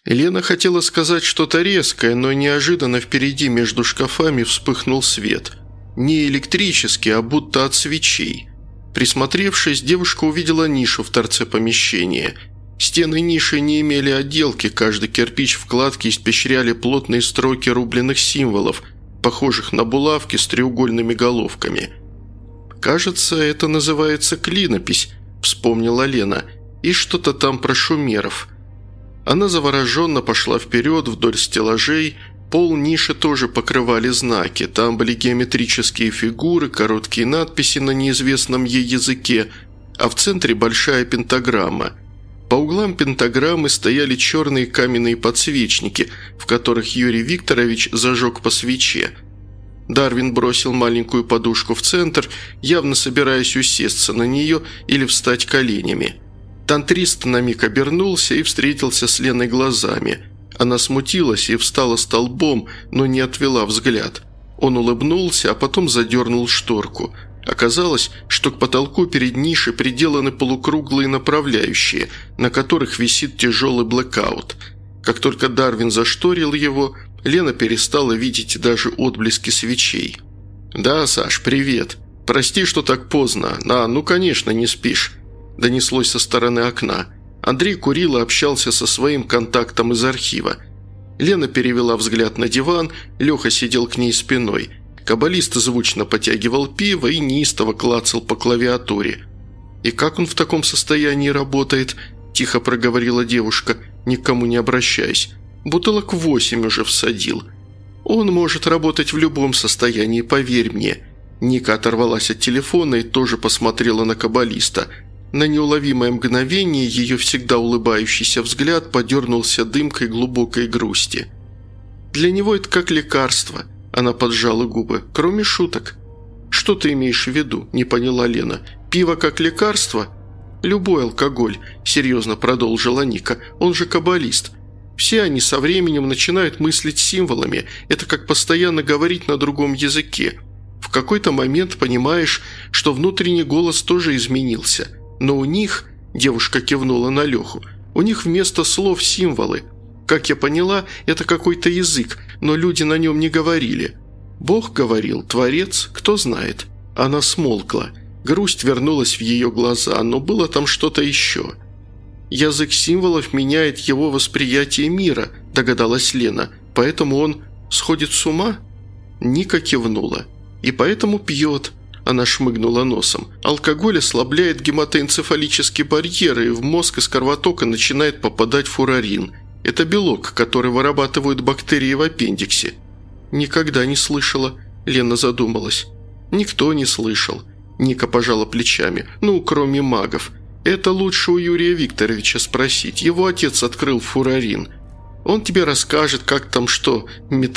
Лена хотела сказать что-то резкое, но неожиданно впереди между шкафами вспыхнул свет. Не электрический, а будто от свечей. Присмотревшись, девушка увидела нишу в торце помещения. Стены ниши не имели отделки, каждый кирпич вкладки испещряли плотные строки рубленых символов, похожих на булавки с треугольными головками. «Кажется, это называется клинопись», – вспомнила Лена, – «и что-то там про шумеров». Она завороженно пошла вперед вдоль стеллажей. Пол ниши тоже покрывали знаки. Там были геометрические фигуры, короткие надписи на неизвестном ей языке, а в центре большая пентаграмма. По углам пентаграммы стояли черные каменные подсвечники, в которых Юрий Викторович зажег по свече. Дарвин бросил маленькую подушку в центр, явно собираясь усесться на нее или встать коленями. Тантрист на миг обернулся и встретился с Леной глазами. Она смутилась и встала столбом, но не отвела взгляд. Он улыбнулся, а потом задернул шторку. Оказалось, что к потолку перед нишей приделаны полукруглые направляющие, на которых висит тяжелый блэкаут. Как только Дарвин зашторил его, Лена перестала видеть даже отблески свечей. «Да, Саш, привет. Прости, что так поздно. Ну, конечно, не спишь», – донеслось со стороны окна. Андрей курил и общался со своим контактом из архива. Лена перевела взгляд на диван, Леха сидел к ней спиной. Каббалист звучно потягивал пиво и неистово клацал по клавиатуре. «И как он в таком состоянии работает?» – тихо проговорила девушка, никому не обращаясь. «Бутылок 8 уже всадил. Он может работать в любом состоянии, поверь мне». Ника оторвалась от телефона и тоже посмотрела на каббалиста. На неуловимое мгновение ее всегда улыбающийся взгляд подернулся дымкой глубокой грусти. «Для него это как лекарство», – она поджала губы, – «кроме шуток». «Что ты имеешь в виду?» – не поняла Лена. «Пиво как лекарство?» «Любой алкоголь», – серьезно продолжила Ника, – «он же каббалист. Все они со временем начинают мыслить символами, это как постоянно говорить на другом языке. В какой-то момент понимаешь, что внутренний голос тоже изменился. Но у них, девушка кивнула на Леху, у них вместо слов символы. Как я поняла, это какой-то язык, но люди на нем не говорили. Бог говорил, Творец, кто знает». Она смолкла. Грусть вернулась в ее глаза, но было там что-то еще. «Язык символов меняет его восприятие мира», – догадалась Лена. «Поэтому он сходит с ума?» Ника кивнула. «И поэтому пьет». Она шмыгнула носом. «Алкоголь ослабляет гематоэнцефалические барьеры, и в мозг из кровотока начинает попадать фурарин. Это белок, который вырабатывают бактерии в аппендиксе». «Никогда не слышала», – Лена задумалась. «Никто не слышал». Ника пожала плечами. «Ну, кроме магов. Это лучше у Юрия Викторовича спросить. Его отец открыл фурарин. Он тебе расскажет, как там что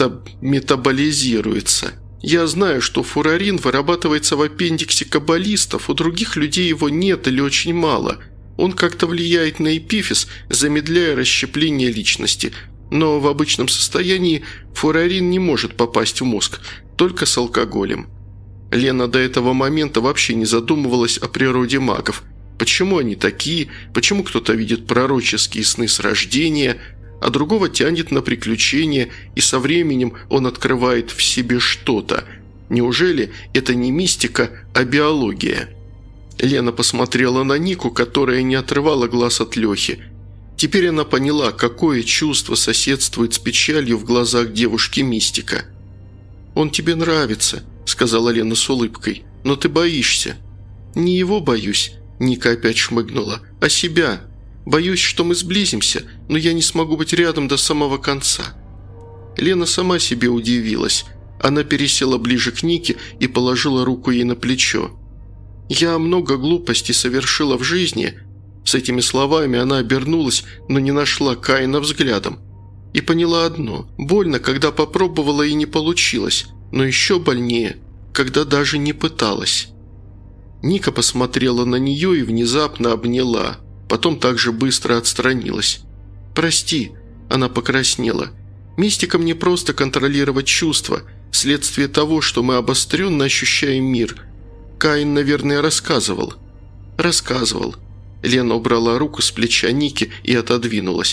метаболизируется. Я знаю, что фурарин вырабатывается в аппендиксе каббалистов, у других людей его нет или очень мало. Он как-то влияет на эпифиз, замедляя расщепление личности. Но в обычном состоянии фурарин не может попасть в мозг, только с алкоголем». Лена до этого момента вообще не задумывалась о природе магов. Почему они такие, почему кто-то видит пророческие сны с рождения, а другого тянет на приключения, и со временем он открывает в себе что-то. Неужели это не мистика, а биология? Лена посмотрела на Нику, которая не отрывала глаз от Лехи. Теперь она поняла, какое чувство соседствует с печалью в глазах девушки-мистика. «Он тебе нравится», – сказала Лена с улыбкой, – «но ты боишься». «Не его боюсь», – Ника опять шмыгнула, – «а себя. Боюсь, что мы сблизимся, но я не смогу быть рядом до самого конца». Лена сама себе удивилась. Она пересела ближе к Нике и положила руку ей на плечо. «Я много глупостей совершила в жизни». С этими словами она обернулась, но не нашла Каина взглядом. И поняла одно – больно, когда попробовала и не получилось, но еще больнее, когда даже не пыталась. Ника посмотрела на нее и внезапно обняла, потом также быстро отстранилась. «Прости», – она покраснела. «Мистикам не просто контролировать чувства, следствие того, что мы обостренно ощущаем мир. Каин, наверное, рассказывал». «Рассказывал». Лена убрала руку с плеча Ники и отодвинулась.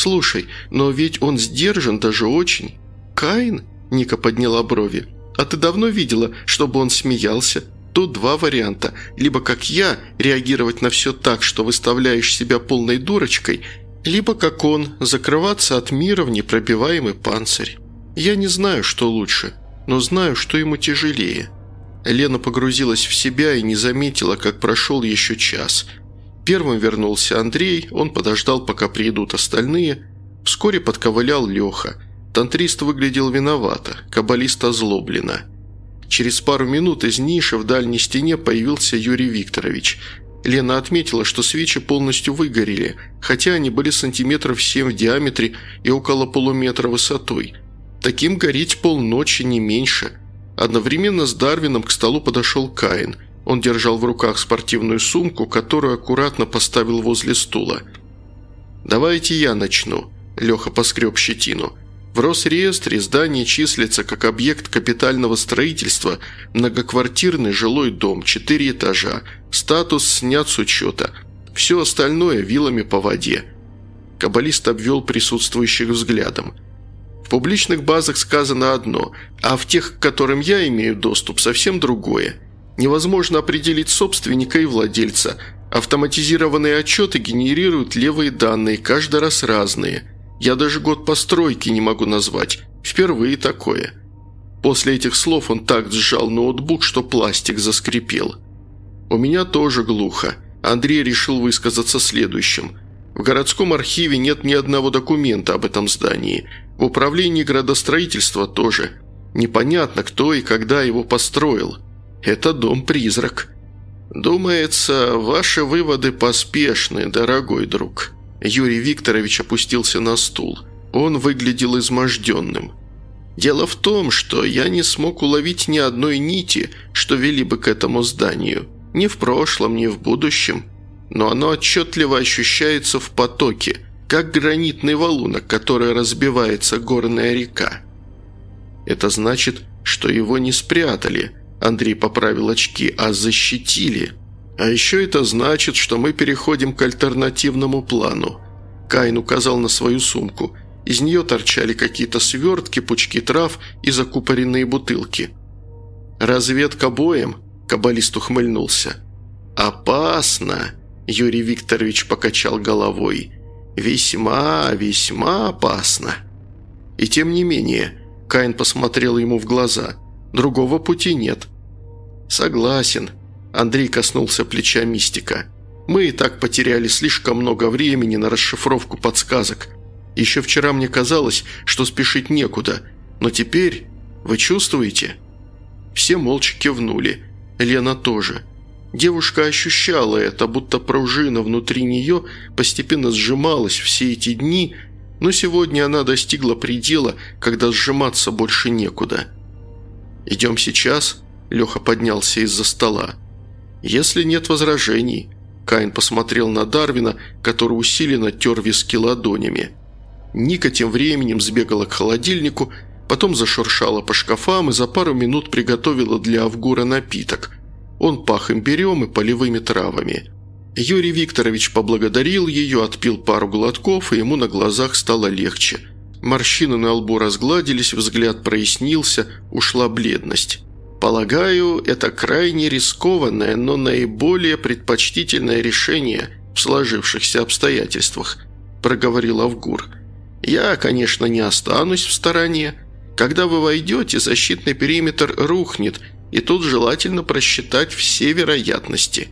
«Слушай, но ведь он сдержан даже очень». «Каин?» – Ника подняла брови. «А ты давно видела, чтобы он смеялся? Тут два варианта. Либо, как я, реагировать на все так, что выставляешь себя полной дурочкой, либо, как он, закрываться от мира в непробиваемый панцирь. Я не знаю, что лучше, но знаю, что ему тяжелее». Лена погрузилась в себя и не заметила, как прошел еще час. Первым вернулся Андрей, он подождал, пока приедут остальные. Вскоре подковылял Леха. Тантрист выглядел виновато, каббалист озлобленно. Через пару минут из ниши в дальней стене появился Юрий Викторович. Лена отметила, что свечи полностью выгорели, хотя они были сантиметров 7 в диаметре и около полуметра высотой. Таким гореть полночи, не меньше. Одновременно с Дарвином к столу подошел Каин. Он держал в руках спортивную сумку, которую аккуратно поставил возле стула. «Давайте я начну», – Леха поскреб щетину. «В Росреестре здание числится как объект капитального строительства, многоквартирный жилой дом, 4 этажа, статус снят с учета. Все остальное вилами по воде». Каббалист обвел присутствующих взглядом. «В публичных базах сказано одно, а в тех, к которым я имею доступ, совсем другое. Невозможно определить собственника и владельца. Автоматизированные отчеты генерируют левые данные, каждый раз разные. Я даже год постройки не могу назвать. Впервые такое». После этих слов он так сжал ноутбук, что пластик заскрипел. «У меня тоже глухо». Андрей решил высказаться следующим. «В городском архиве нет ни одного документа об этом здании. В управлении градостроительства тоже. Непонятно, кто и когда его построил. Это дом-призрак». «Думается, ваши выводы поспешны, дорогой друг». Юрий Викторович опустился на стул. Он выглядел изможденным. «Дело в том, что я не смог уловить ни одной нити, что вели бы к этому зданию. Ни в прошлом, ни в будущем. Но оно отчетливо ощущается в потоке, как гранитный валунок, который разбивается горная река». «Это значит, что его не спрятали», – Андрей поправил очки, – «а защитили. А еще это значит, что мы переходим к альтернативному плану». Каин указал на свою сумку. Из нее торчали какие-то свертки, пучки трав и закупоренные бутылки. «Разведка боем?» – каббалист ухмыльнулся. «Опасно!» – Юрий Викторович покачал головой. «Весьма, весьма опасно». «И тем не менее», – Каин посмотрел ему в глаза, – «другого пути нет». «Согласен», – Андрей коснулся плеча мистика. «Мы и так потеряли слишком много времени на расшифровку подсказок. Еще вчера мне казалось, что спешить некуда, но теперь... Вы чувствуете?» Все молча кивнули. Лена тоже. Девушка ощущала это, будто пружина внутри нее постепенно сжималась все эти дни, но сегодня она достигла предела, когда сжиматься больше некуда. «Идем сейчас?» – Леха поднялся из-за стола. «Если нет возражений», – Каин посмотрел на Дарвина, который усиленно тер виски ладонями. Ника тем временем сбегала к холодильнику, потом зашуршала по шкафам и за пару минут приготовила для Авгура напиток. Он пах имбирем и полевыми травами. Юрий Викторович поблагодарил ее, отпил пару глотков, и ему на глазах стало легче. Морщины на лбу разгладились, взгляд прояснился, ушла бледность. «Полагаю, это крайне рискованное, но наиболее предпочтительное решение в сложившихся обстоятельствах», – проговорил Авгур. «Я, конечно, не останусь в стороне. Когда вы войдете, защитный периметр рухнет, и тут желательно просчитать все вероятности».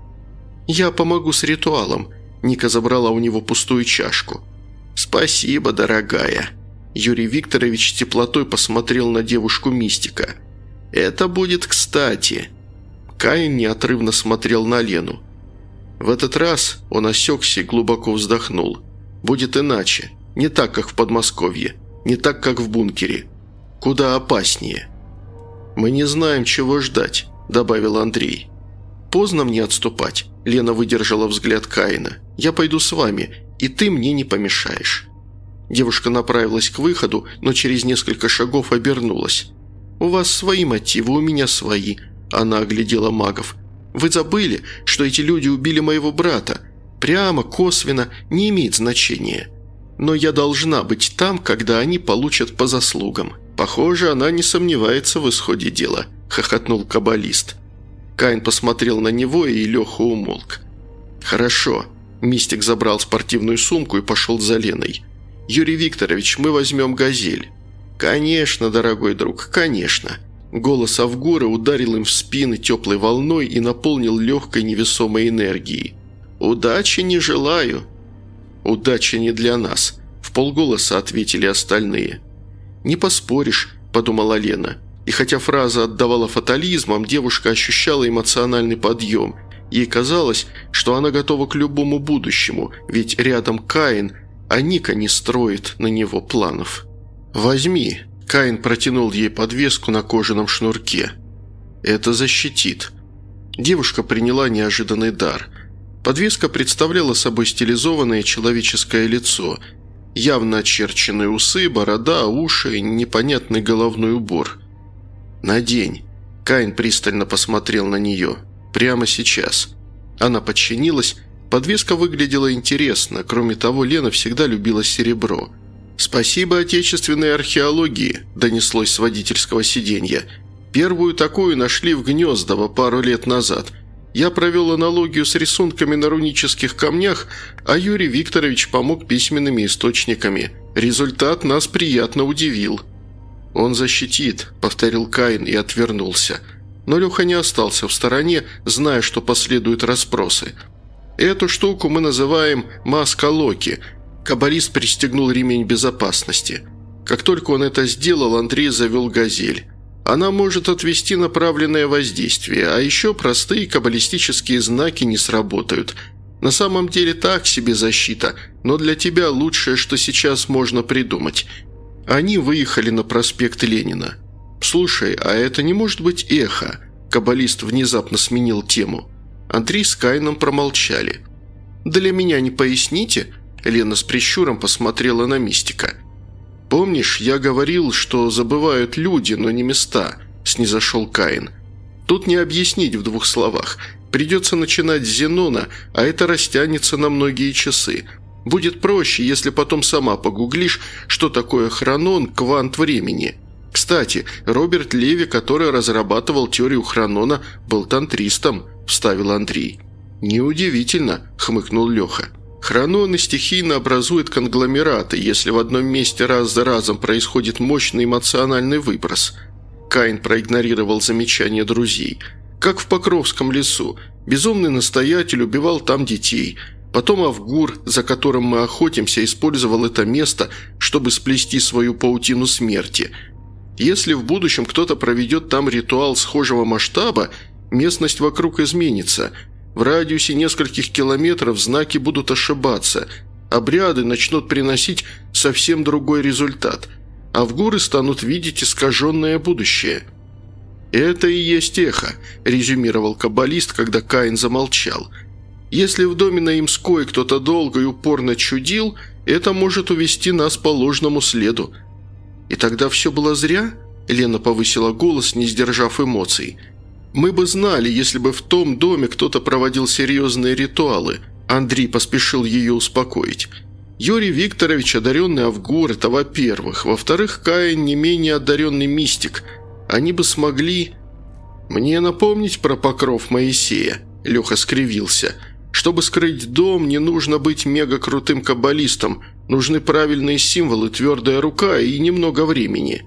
«Я помогу с ритуалом», – Ника забрала у него пустую чашку. «Спасибо, дорогая». Юрий Викторович с теплотой посмотрел на девушку-мистика. «Это будет кстати». Каин неотрывно смотрел на Лену. В этот раз он осекся и глубоко вздохнул. «Будет иначе. Не так, как в Подмосковье. Не так, как в бункере. Куда опаснее». «Мы не знаем, чего ждать», – добавил Андрей. «Поздно мне отступать», – Лена выдержала взгляд Каина. «Я пойду с вами, и ты мне не помешаешь». Девушка направилась к выходу, но через несколько шагов обернулась. «У вас свои мотивы, у меня свои», – она оглядела магов. «Вы забыли, что эти люди убили моего брата? Прямо, косвенно, не имеет значения». Но я должна быть там, когда они получат по заслугам. Похоже, она не сомневается в исходе дела», – хохотнул каббалист. Каин посмотрел на него, и Леха умолк. «Хорошо». Мистик забрал спортивную сумку и пошел за Леной. «Юрий Викторович, мы возьмем «Газель». «Конечно, дорогой друг, конечно». Голос Авгура ударил им в спины теплой волной и наполнил легкой невесомой энергией. «Удачи не желаю». «Удачи не для нас», – вполголоса ответили остальные. «Не поспоришь», – подумала Лена. И хотя фраза отдавала фатализмом, девушка ощущала эмоциональный подъем. Ей казалось, что она готова к любому будущему, ведь рядом Каин, а Ника не строит на него планов. «Возьми», – Каин протянул ей подвеску на кожаном шнурке. «Это защитит». Девушка приняла неожиданный дар. Подвеска представляла собой стилизованное человеческое лицо, явно очерченные усы, борода, уши, непонятный головной убор. «Надень». Каин пристально посмотрел на нее. «Прямо сейчас». Она подчинилась. Подвеска выглядела интересно. Кроме того, Лена всегда любила серебро. «Спасибо отечественной археологии», – донеслось с водительского сиденья. «Первую такую нашли в Гнездово пару лет назад. Я провел аналогию с рисунками на рунических камнях, а Юрий Викторович помог письменными источниками. Результат нас приятно удивил». «Он защитит», – повторил Каин и отвернулся. Но Леха не остался в стороне, зная, что последуют расспросы. «Эту штуку мы называем «маска Локи». Каббалист пристегнул ремень безопасности. Как только он это сделал, Андрей завел «Газель». Она может отвести направленное воздействие, а еще простые каббалистические знаки не сработают. На самом деле так себе защита, но для тебя лучшее, что сейчас можно придумать. Они выехали на проспект Ленина. «Слушай, а это не может быть эхо?» Каббалист внезапно сменил тему. Андрей с Каином промолчали. «Для меня не поясните?» Лена с прищуром посмотрела на мистика. «Помнишь, я говорил, что забывают люди, но не места?» – снизошел Каин. «Тут не объяснить в двух словах. Придется начинать с Зенона, а это растянется на многие часы. Будет проще, если потом сама погуглишь, что такое хронон, квант времени. Кстати, Роберт Леви, который разрабатывал теорию хронона, был тантристом», – вставил Андрей. «Неудивительно», – хмыкнул Леха. «Хрононы стихийно образуют конгломераты, если в одном месте раз за разом происходит мощный эмоциональный выброс». Каин проигнорировал замечания друзей. «Как в Покровском лесу. Безумный настоятель убивал там детей. Потом Авгур, за которым мы охотимся, использовал это место, чтобы сплести свою паутину смерти. Если в будущем кто-то проведет там ритуал схожего масштаба, местность вокруг изменится. В радиусе нескольких километров знаки будут ошибаться. Обряды начнут приносить совсем другой результат. Авгуры станут видеть искаженное будущее». «Это и есть эхо», – резюмировал каббалист, когда Каин замолчал. «Если в доме на Имской кто-то долго и упорно чудил, это может увести нас по ложному следу». «И тогда все было зря?» – Лена повысила голос, не сдержав эмоций. «Мы бы знали, если бы в том доме кто-то проводил серьезные ритуалы», – Андрей поспешил ее успокоить. «Юрий Викторович – одаренный Авгур, это во-первых. Во-вторых, Каин – не менее одаренный мистик. Они бы смогли...» «Мне напомнить про покров Моисея?» – Леха скривился. «Чтобы скрыть дом, не нужно быть мега-крутым каббалистом. Нужны правильные символы, твердая рука и немного времени».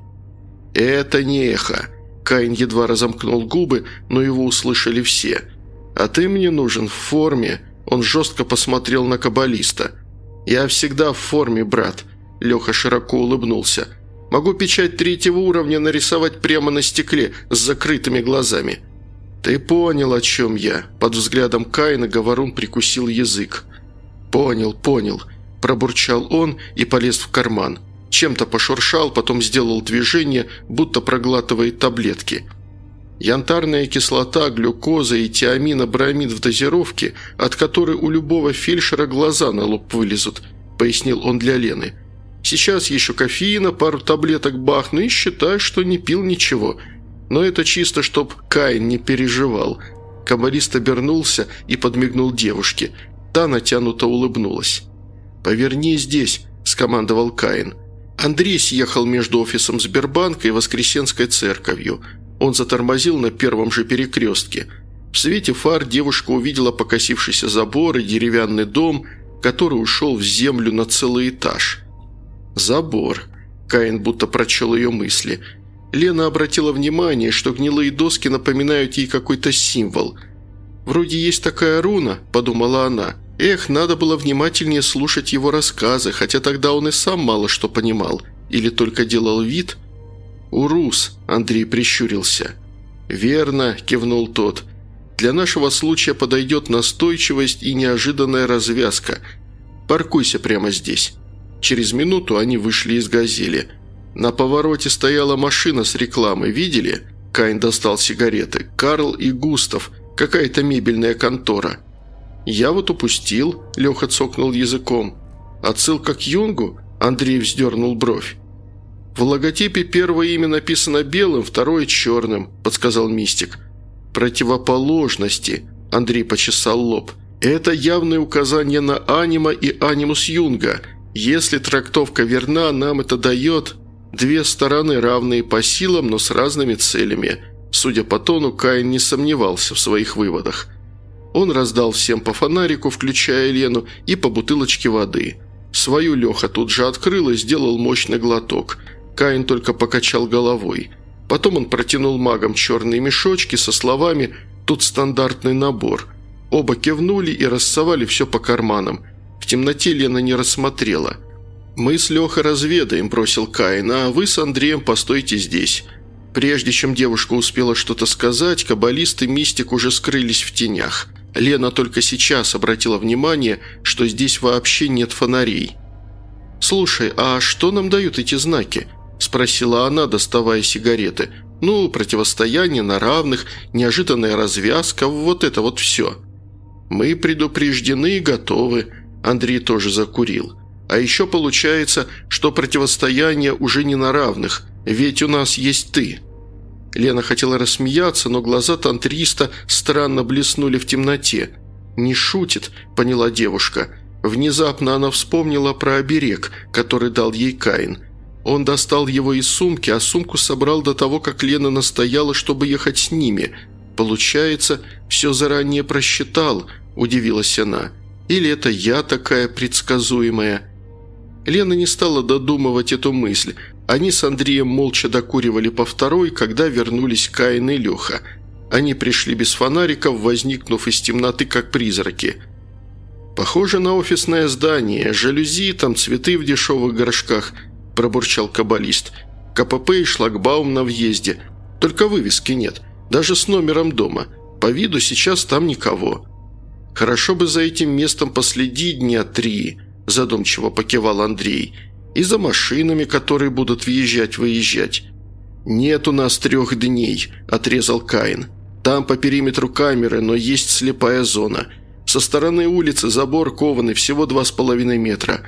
«Это не эхо». Каин едва разомкнул губы, но его услышали все. «А ты мне нужен в форме». Он жестко посмотрел на каббалиста. «Я всегда в форме, брат». Леха широко улыбнулся. «Могу печать 3-го уровня нарисовать прямо на стекле с закрытыми глазами». «Ты понял, о чем я?» Под взглядом Каина Говорун прикусил язык. «Понял, понял», – пробурчал он и полез в карман. Чем-то пошуршал, потом сделал движение, будто проглатывает таблетки. «Янтарная кислота, глюкоза и тиаминобромид в дозировке, от которой у любого фельдшера глаза на лоб вылезут», – пояснил он для Лены. «Сейчас еще кофеина, пару таблеток бахну и считай, что не пил ничего. Но это чисто, чтоб Каин не переживал». Каббалист обернулся и подмигнул девушке. Та натянуто улыбнулась. «Поверни здесь», – скомандовал Каин. Андрей съехал между офисом Сбербанка и Воскресенской церковью. Он затормозил на первом же перекрестке. В свете фар девушка увидела покосившийся забор и деревянный дом, который ушел в землю на целый этаж. «Забор». Каин будто прочел ее мысли. Лена обратила внимание, что гнилые доски напоминают ей какой-то символ. «Вроде есть такая руна», – подумала она. «Эх, надо было внимательнее слушать его рассказы, хотя тогда он и сам мало что понимал. Или только делал вид?» «Урус», – Андрей прищурился. «Верно», – кивнул тот. «Для нашего случая подойдет настойчивость и неожиданная развязка. Паркуйся прямо здесь». Через минуту они вышли из «Газели». На повороте стояла машина с рекламой, видели? Каин достал сигареты. «Карл и Густав. Какая-то мебельная контора». «Я вот упустил», – Леха цокнул языком. «Отсылка к Юнгу?» – Андрей вздернул бровь. «В логотипе первое имя написано белым, второе черным», – подсказал Мистик. «Противоположности», – Андрей почесал лоб. «Это явное указание на анима и анимус Юнга. Если трактовка верна, нам это дает две стороны, равные по силам, но с разными целями». Судя по тону, Каин не сомневался в своих выводах. Он раздал всем по фонарику, включая Лену, и по бутылочке воды. Свою Леха тут же открыл и сделал мощный глоток. Каин только покачал головой. Потом он протянул магам черные мешочки со словами «Тут стандартный набор». Оба кивнули и рассовали все по карманам. В темноте Лена не рассмотрела. «Мы с Лехой разведаем», – бросил Каин, – «а вы с Андреем постойте здесь». Прежде чем девушка успела что-то сказать, каббалист и мистик уже скрылись в тенях. Лена только сейчас обратила внимание, что здесь вообще нет фонарей. «Слушай, а что нам дают эти знаки?» – спросила она, доставая сигареты. «Ну, противостояние на равных, неожиданная развязка, вот это вот все». «Мы предупреждены и готовы», – Андрей тоже закурил. «А еще получается, что противостояние уже не на равных, ведь у нас есть ты». Лена хотела рассмеяться, но глаза тантриста странно блеснули в темноте. «Не шутит», – поняла девушка. Внезапно она вспомнила про оберег, который дал ей Каин. Он достал его из сумки, а сумку собрал до того, как Лена настояла, чтобы ехать с ними. «Получается, все заранее просчитал», – удивилась она. «Или это я такая предсказуемая?» Лена не стала додумывать эту мысль. Они с Андреем молча докуривали по второй, когда вернулись Каин и Леха. Они пришли без фонариков, возникнув из темноты, как призраки. «Похоже на офисное здание. Жалюзи, там цветы в дешевых горшках», – пробурчал каббалист. «КПП и шлагбаум на въезде. Только вывески нет. Даже с номером дома. По виду сейчас там никого». «Хорошо бы за этим местом последить дня 3», – задумчиво покивал Андрей. «И за машинами, которые будут въезжать-выезжать». «Нет у нас 3 дней», – отрезал Каин. «Там по периметру камеры, но есть слепая зона. Со стороны улицы забор кованый всего 2,5 метра.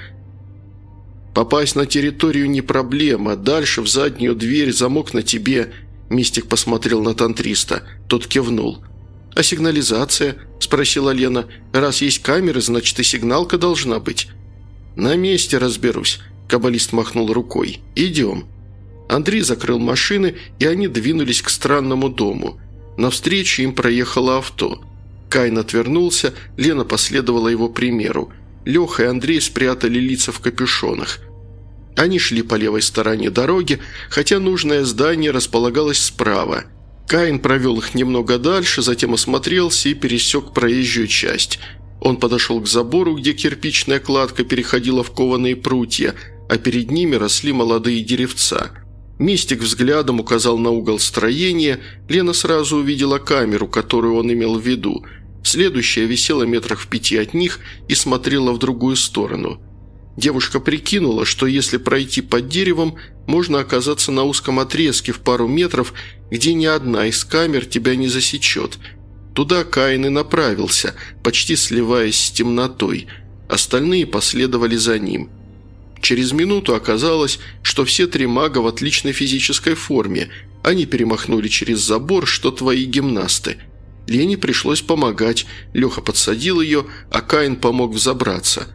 Попасть на территорию не проблема. Дальше в заднюю дверь, замок на тебе». Мистик посмотрел на тантриста. Тот кивнул. «А сигнализация?» – спросила Лена. «Раз есть камеры, значит и сигналка должна быть». «На месте разберусь», – каббалист махнул рукой. «Идем». Андрей закрыл машины, и они двинулись к странному дому. Навстречу им проехало авто. Каин отвернулся, Лена последовала его примеру. Леха и Андрей спрятали лица в капюшонах. Они шли по левой стороне дороги, хотя нужное здание располагалось справа. Каин провел их немного дальше, затем осмотрелся и пересек проезжую часть. Он подошел к забору, где кирпичная кладка переходила в кованые прутья, а перед ними росли молодые деревца. Мистик взглядом указал на угол строения, Лена сразу увидела камеру, которую он имел в виду. Следующая висела метрах в 5 от них и смотрела в другую сторону. Девушка прикинула, что если пройти под деревом, можно оказаться на узком отрезке в пару метров, где ни одна из камер тебя не засечет. Туда Каин и направился, почти сливаясь с темнотой. Остальные последовали за ним. Через минуту оказалось, что все 3 мага в отличной физической форме. Они перемахнули через забор, что твои гимнасты. Лене пришлось помогать. Леха подсадил ее, а Каин помог взобраться.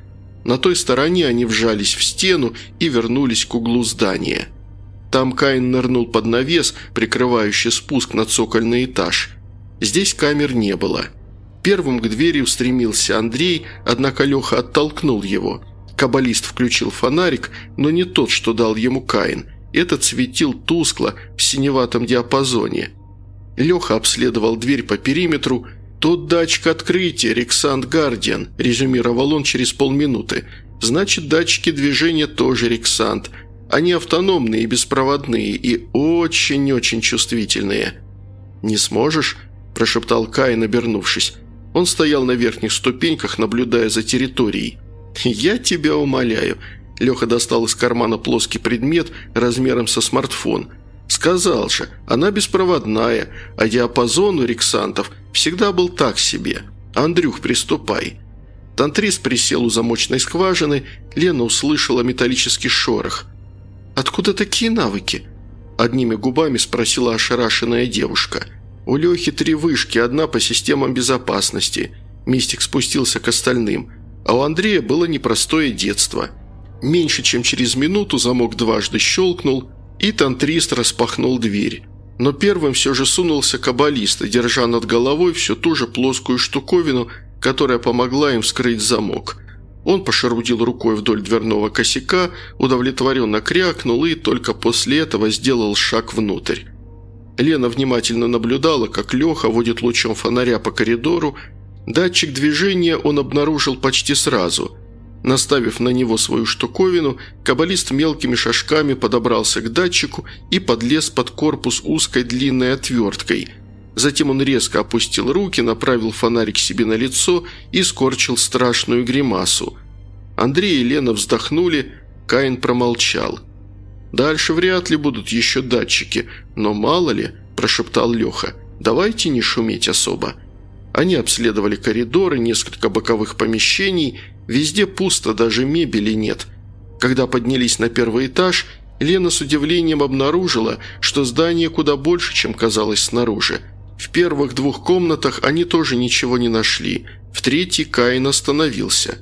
На той стороне они вжались в стену и вернулись к углу здания. Там Каин нырнул под навес, прикрывающий спуск на цокольный этаж. Здесь камер не было. Первым к двери устремился Андрей, однако Леха оттолкнул его. Каббалист включил фонарик, но не тот, что дал ему Каин. Этот светил тускло, в синеватом диапазоне. Леха обследовал дверь по периметру. «Тут датчик открытия, Рексант Гардиан», – резюмировал он через полминуты. «Значит, датчики движения тоже Рексант. Они автономные и беспроводные, и очень-очень чувствительные». «Не сможешь?» – прошептал Каин, обернувшись. Он стоял на верхних ступеньках, наблюдая за территорией. «Я тебя умоляю». Леха достал из кармана плоский предмет размером со смартфон. «Сказал же, она беспроводная, а диапазон у рексантов всегда был так себе. Андрюх, приступай». Тантрист присел у замочной скважины, Лена услышала металлический шорох. «Откуда такие навыки?» – одними губами спросила ошарашенная девушка. «У Лехи 3 вышки, одна по системам безопасности». Мистик спустился к остальным. А у Андрея было непростое детство. Меньше чем через минуту замок дважды щелкнул, и тантрист распахнул дверь. Но первым все же сунулся каббалист, держа над головой всю ту же плоскую штуковину, которая помогла им вскрыть замок. Он пошарудил рукой вдоль дверного косяка, удовлетворенно крякнул и только после этого сделал шаг внутрь. Лена внимательно наблюдала, как Леха водит лучом фонаря по коридору. Датчик движения он обнаружил почти сразу. Наставив на него свою штуковину, каббалист мелкими шажками подобрался к датчику и подлез под корпус узкой длинной отверткой. Затем он резко опустил руки, направил фонарик себе на лицо и скорчил страшную гримасу. Андрей и Лена вздохнули, Каин промолчал. «Дальше вряд ли будут еще датчики, но мало ли», – прошептал Леха. «Давайте не шуметь особо». Они обследовали коридоры, несколько боковых помещений. Везде пусто, даже мебели нет. Когда поднялись на первый этаж, Лена с удивлением обнаружила, что здание куда больше, чем казалось снаружи. В первых 2 комнатах они тоже ничего не нашли. В третьей Каин остановился.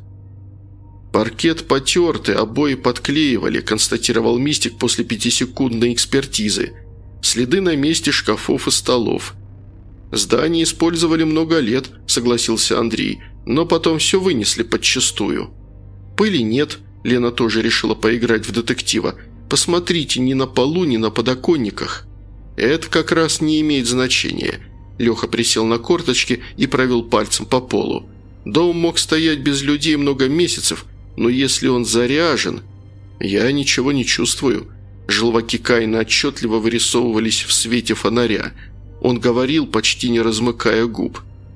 «Паркет потертый, обои подклеивали», – констатировал мистик после 5-секундной экспертизы. «Следы на месте шкафов и столов». «Здание использовали много лет», – согласился Андрей, – «но потом все вынесли подчистую». «Пыли нет», – Лена тоже решила поиграть в детектива. «Посмотрите, ни на полу, ни на подоконниках». «Это как раз не имеет значения». Леха присел на корточки и провел пальцем по полу. «Дом мог стоять без людей много месяцев, но если он заряжен...» «Я ничего не чувствую». Желваки Каина отчетливо вырисовывались в свете фонаря. Он говорил, почти не размыкая губ.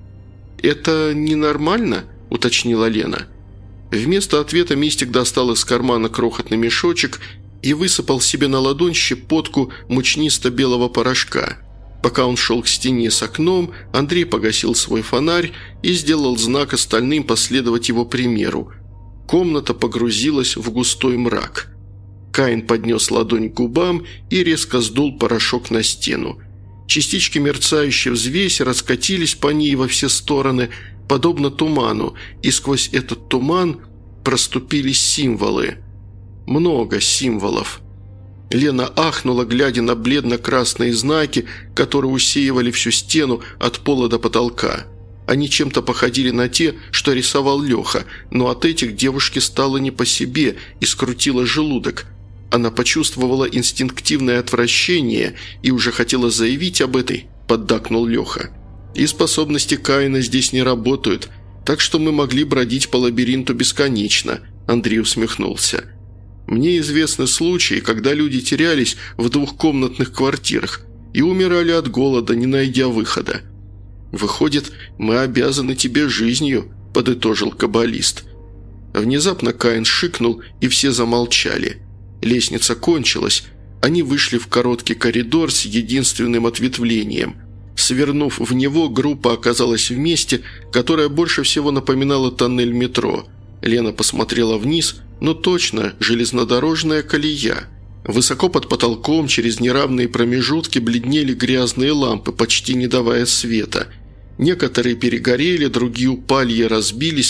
«Это ненормально?» – уточнила Лена. Вместо ответа мистик достал из кармана крохотный мешочек и высыпал себе на ладонь щепотку мучнисто-белого порошка. Пока он шел к стене с окном, Андрей погасил свой фонарь и сделал знак остальным последовать его примеру. Комната погрузилась в густой мрак. Каин поднес ладонь к губам и резко сдул порошок на стену. Частички мерцающей взвеси раскатились по ней во все стороны, подобно туману, и сквозь этот туман проступили символы. Много символов. Лена ахнула, глядя на бледно-красные знаки, которые усеивали всю стену от пола до потолка. Они чем-то походили на те, что рисовал Леха, но от этих девушке стало не по себе и скрутило желудок. Она почувствовала инстинктивное отвращение и уже хотела заявить об этой, поддакнул Леха. «И способности Каина здесь не работают, так что мы могли бродить по лабиринту бесконечно», – Андрей усмехнулся. «Мне известны случаи, когда люди терялись в 2-комнатных квартирах и умирали от голода, не найдя выхода». «Выходит, мы обязаны тебе жизнью», – подытожил каббалист. Внезапно Каин шикнул, и все замолчали. Лестница кончилась. Они вышли в короткий коридор с единственным ответвлением. Свернув в него, группа оказалась в месте, которое больше всего напоминало тоннель метро. Лена посмотрела вниз, но точно железнодорожная колея. Высоко под потолком через неравные промежутки бледнели грязные лампы, почти не давая света. Некоторые перегорели, другие упали и разбились.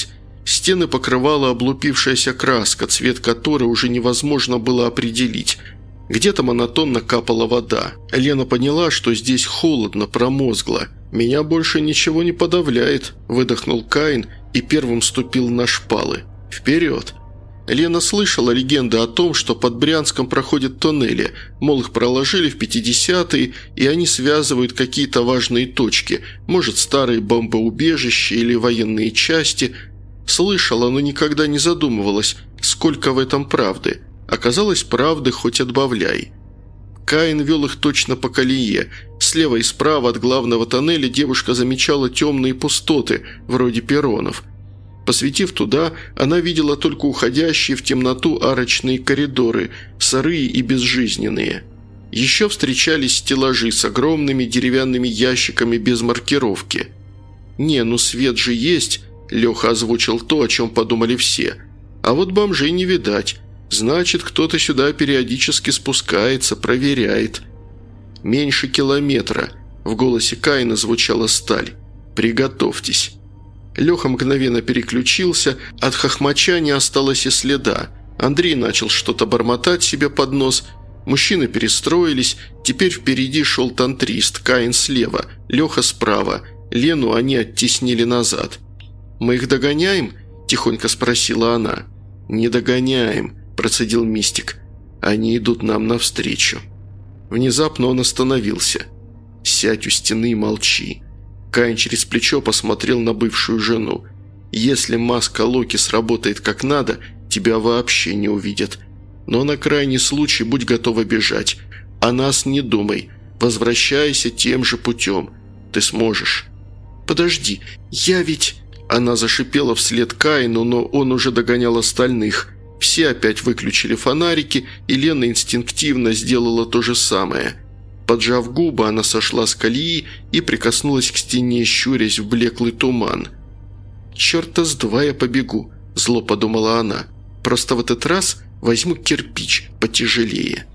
Стены покрывала облупившаяся краска, цвет которой уже невозможно было определить. Где-то монотонно капала вода. Лена поняла, что здесь холодно, промозгло. «Меня больше ничего не подавляет», – выдохнул Каин и первым ступил на шпалы. «Вперед!» Лена слышала легенды о том, что под Брянском проходят тоннели, мол, их проложили в 50-е, и они связывают какие-то важные точки, может, старые бомбоубежища или военные части. Слышала, но никогда не задумывалась, сколько в этом правды. Оказалось, правды хоть отбавляй. Каин вел их точно по колее. Слева и справа от главного тоннеля девушка замечала темные пустоты, вроде перронов. Посветив туда, она видела только уходящие в темноту арочные коридоры, сырые и безжизненные. Еще встречались стеллажи с огромными деревянными ящиками без маркировки. «Не, ну свет же есть», – Леха озвучил то, о чем подумали все. «А вот бомжей не видать. Значит, кто-то сюда периодически спускается, проверяет». «Меньше километра», – в голосе Каина звучала сталь. «Приготовьтесь». Леха мгновенно переключился, от хохмача не осталось и следа. Андрей начал что-то бормотать себе под нос. Мужчины перестроились, теперь впереди шел тантрист, Каин слева, Леха справа. Лену они оттеснили назад. «Мы их догоняем?» – тихонько спросила она. «Не догоняем», – процедил мистик. «Они идут нам навстречу». Внезапно он остановился. «Сядь у стены и молчи». Каин через плечо посмотрел на бывшую жену. «Если маска Локи сработает как надо, тебя вообще не увидят. Но на крайний случай будь готова бежать. О нас не думай. Возвращайся тем же путем. Ты сможешь». «Подожди, я ведь...» Она зашипела вслед Каину, но он уже догонял остальных. Все опять выключили фонарики, и Лена инстинктивно сделала то же самое. Поджав губы, она сошла с колеи и прикоснулась к стене, щурясь в блеклый туман. «Черта с два я побегу», – зло подумала она. «Просто в этот раз возьму кирпич потяжелее».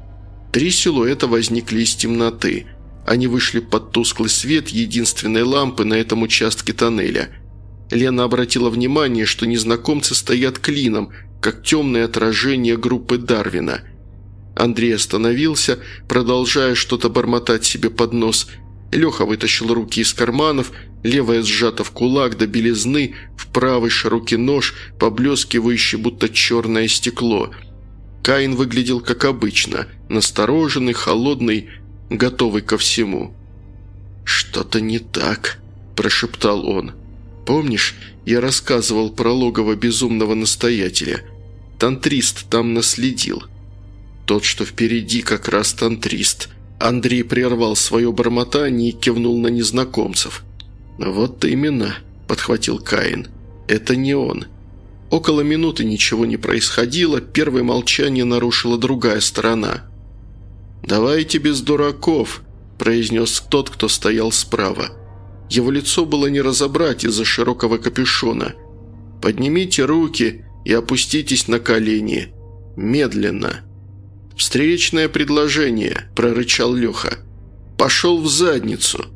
3 силуэта возникли из темноты. Они вышли под тусклый свет единственной лампы на этом участке тоннеля. Лена обратила внимание, что незнакомцы стоят клином, как темное отражение группы Дарвина. Андрей остановился, продолжая что-то бормотать себе под нос. Леха вытащил руки из карманов, левая сжата в кулак до белизны, в правый широкий нож, поблескивающий, будто черное стекло. Каин выглядел как обычно, настороженный, холодный, готовый ко всему. «Что-то не так», – прошептал он. «Помнишь, я рассказывал про логово безумного настоятеля? Тантрист там наследил». «Тот, что впереди, как раз тантрист». Андрей прервал свое бормотание и кивнул на незнакомцев. «Вот именно», – подхватил Каин. «Это не он». Около минуты ничего не происходило, первое молчание нарушила другая сторона. «Давайте без дураков», – произнес тот, кто стоял справа. Его лицо было не разобрать из-за широкого капюшона. «Поднимите руки и опуститесь на колени. Медленно». «Встречное предложение», – прорычал Леха. «Пошел в задницу».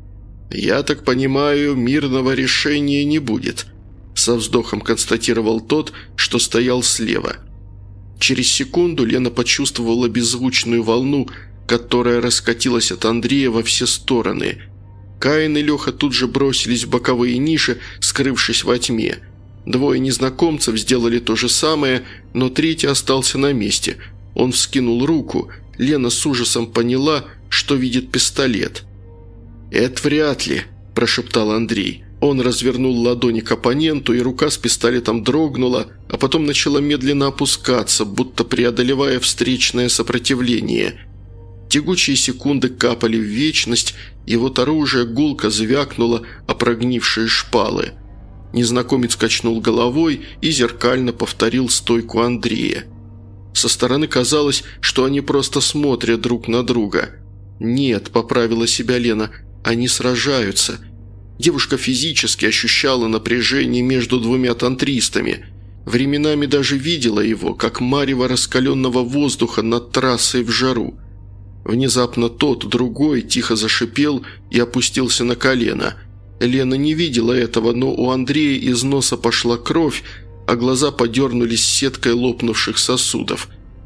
«Я так понимаю, мирного решения не будет», – со вздохом констатировал тот, что стоял слева. Через секунду Лена почувствовала беззвучную волну, которая раскатилась от Андрея во все стороны. Каин и Леха тут же бросились в боковые ниши, скрывшись во тьме. Двое незнакомцев сделали то же самое, но третий остался на месте. Он вскинул руку. Лена с ужасом поняла, что видит пистолет. «Это вряд ли», – прошептал Андрей. Он развернул ладони к оппоненту, и рука с пистолетом дрогнула, а потом начала медленно опускаться, будто преодолевая встречное сопротивление. Тягучие секунды капали в вечность, и вот оружие гулко звякнуло о прогнившие шпалы. Незнакомец качнул головой и зеркально повторил стойку Андрея. Со стороны казалось, что они просто смотрят друг на друга. «Нет», – поправила себя Лена, – «они сражаются». Девушка физически ощущала напряжение между двумя тантристами. Временами даже видела его, как марево раскаленного воздуха над трассой в жару. Внезапно тот, другой, тихо зашипел и опустился на колено. Лена не видела этого, но у Андрея из носа пошла кровь, а глаза подернулись сеткой лопнувших сосудов.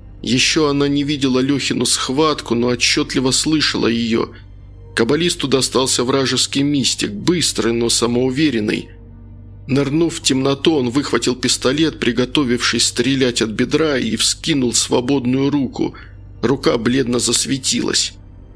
Еще она не видела Лехину схватку, но отчетливо слышала ее. Каббалисту достался вражеский мистик, быстрый, но самоуверенный. Нырнув в темноту, он выхватил пистолет, приготовившись стрелять от бедра, и вскинул свободную руку. Рука бледно засветилась.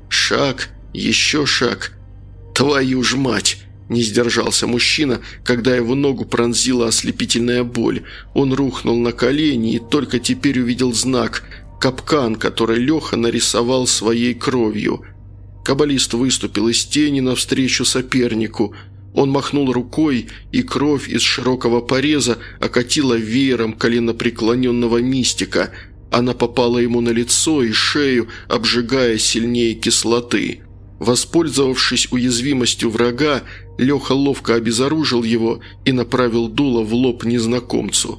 Шаг, еще шаг. «Твою ж мать!» – не сдержался мужчина, когда его ногу пронзила ослепительная боль. Он рухнул на колени и только теперь увидел знак – капкан, который Леха нарисовал своей кровью. Каббалист выступил из тени навстречу сопернику. Он махнул рукой, и кровь из широкого пореза окатила веером коленопреклоненного мистика. Она попала ему на лицо и шею, обжигая сильнее кислоты. Воспользовавшись уязвимостью врага, Леха ловко обезоружил его и направил дуло в лоб незнакомцу.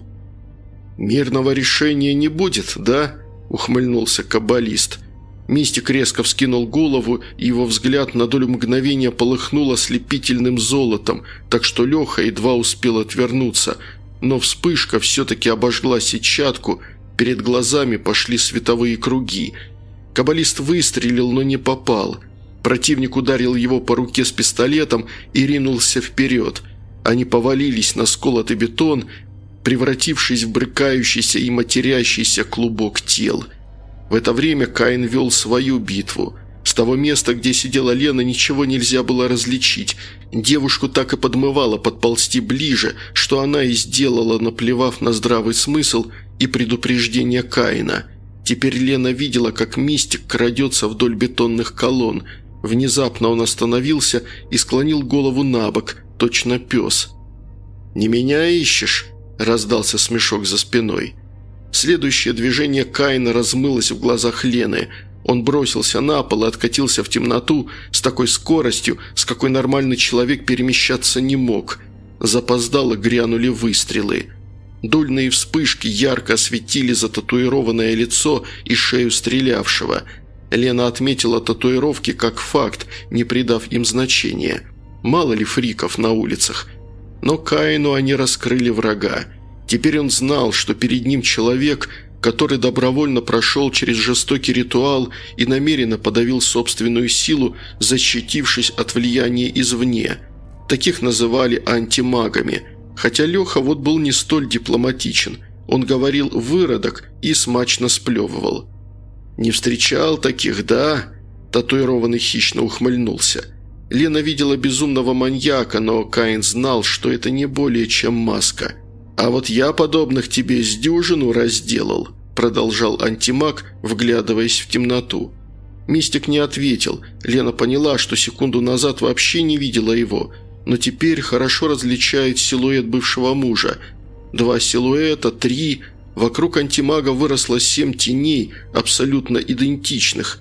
«Мирного решения не будет, да?» – ухмыльнулся каббалист. Мистик резко вскинул голову, и его взгляд на долю мгновения полыхнул ослепительным золотом, так что Леха едва успел отвернуться, но вспышка все-таки обожгла сетчатку, перед глазами пошли световые круги. Каббалист выстрелил, но не попал. Противник ударил его по руке с пистолетом и ринулся вперед. Они повалились на сколотый бетон, превратившись в брыкающийся и матерящийся клубок тел. В это время Каин вел свою битву. С того места, где сидела Лена, ничего нельзя было различить. Девушку так и подмывало подползти ближе, что она и сделала, наплевав на здравый смысл и предупреждение Каина. Теперь Лена видела, как мистик крадется вдоль бетонных колонн. Внезапно он остановился и склонил голову на бок, точно пес. «Не меня ищешь?» – раздался смешок за спиной. Следующее движение Каина размылось в глазах Лены. Он бросился на пол и откатился в темноту с такой скоростью, с какой нормальный человек перемещаться не мог. Запоздало грянули выстрелы. Дульные вспышки ярко осветили зататуированное лицо и шею стрелявшего. Лена отметила татуировки как факт, не придав им значения. Мало ли фриков на улицах. Но Каину они раскрыли врага. Теперь он знал, что перед ним человек, который добровольно прошел через жестокий ритуал и намеренно подавил собственную силу, защитившись от влияния извне. Таких называли антимагами. Хотя Леха вот был не столь дипломатичен. Он говорил «выродок» и смачно сплевывал. «Не встречал таких, да?» Татуированный хищно ухмыльнулся. Лена видела безумного маньяка, но Каин знал, что это не более чем маска. «А вот я подобных тебе с дюжину разделал», – продолжал антимаг, вглядываясь в темноту. Мистик не ответил. Лена поняла, что секунду назад вообще не видела его, но теперь хорошо различает силуэт бывшего мужа. 2 силуэта, 3. Вокруг антимага выросло 7 теней, абсолютно идентичных.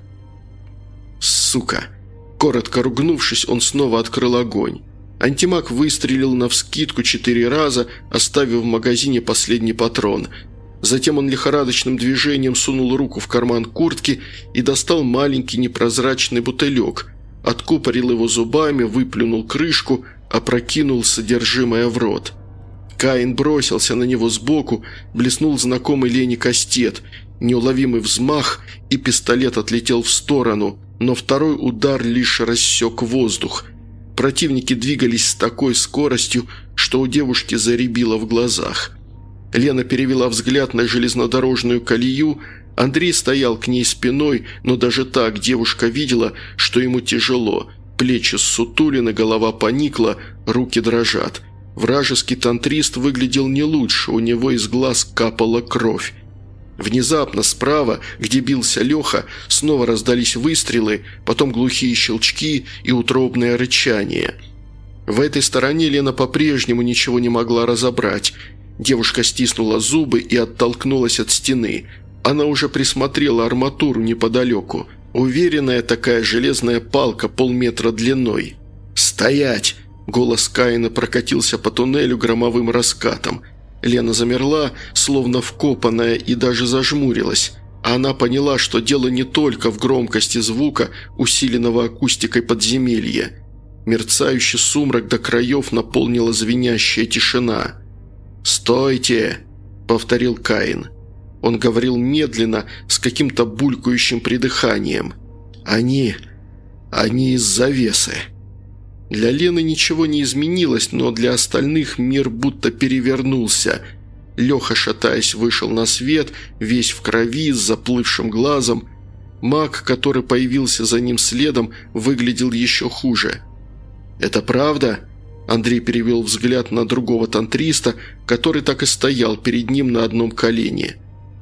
«Сука!» Коротко ругнувшись, он снова открыл огонь. Антимаг выстрелил навскидку 4 раза, оставив в магазине последний патрон. Затем он лихорадочным движением сунул руку в карман куртки и достал маленький непрозрачный бутылек. Откупорил его зубами, выплюнул крышку, опрокинул содержимое в рот. Каин бросился на него сбоку, блеснул знакомый Лене кастет. Неуловимый взмах, и пистолет отлетел в сторону, но второй удар лишь рассек воздух. Противники двигались с такой скоростью, что у девушки заребило в глазах. Лена перевела взгляд на железнодорожную колею. Андрей стоял к ней спиной, но даже так девушка видела, что ему тяжело. Плечи ссутулины, голова поникла, руки дрожат. Вражеский тантрист выглядел не лучше, у него из глаз капала кровь. Внезапно справа, где бился Леха, снова раздались выстрелы, потом глухие щелчки и утробное рычание. В этой стороне Лена по-прежнему ничего не могла разобрать. Девушка стиснула зубы и оттолкнулась от стены. Она уже присмотрела арматуру неподалеку. Уверенная такая железная палка полметра длиной. «Стоять!» – голос Каина прокатился по туннелю громовым раскатом. Лена замерла, словно вкопанная, и даже зажмурилась. Она поняла, что дело не только в громкости звука, усиленного акустикой подземелья. Мерцающий сумрак до краев наполнила звенящая тишина. «Стойте!» – повторил Каин. Он говорил медленно, с каким-то булькающим придыханием. «Они из завесы». Для Лены ничего не изменилось, но для остальных мир будто перевернулся. Леха, шатаясь, вышел на свет, весь в крови, с заплывшим глазом. Маг, который появился за ним следом, выглядел еще хуже. «Это правда?» Андрей перевел взгляд на другого тантриста, который так и стоял перед ним на одном колене.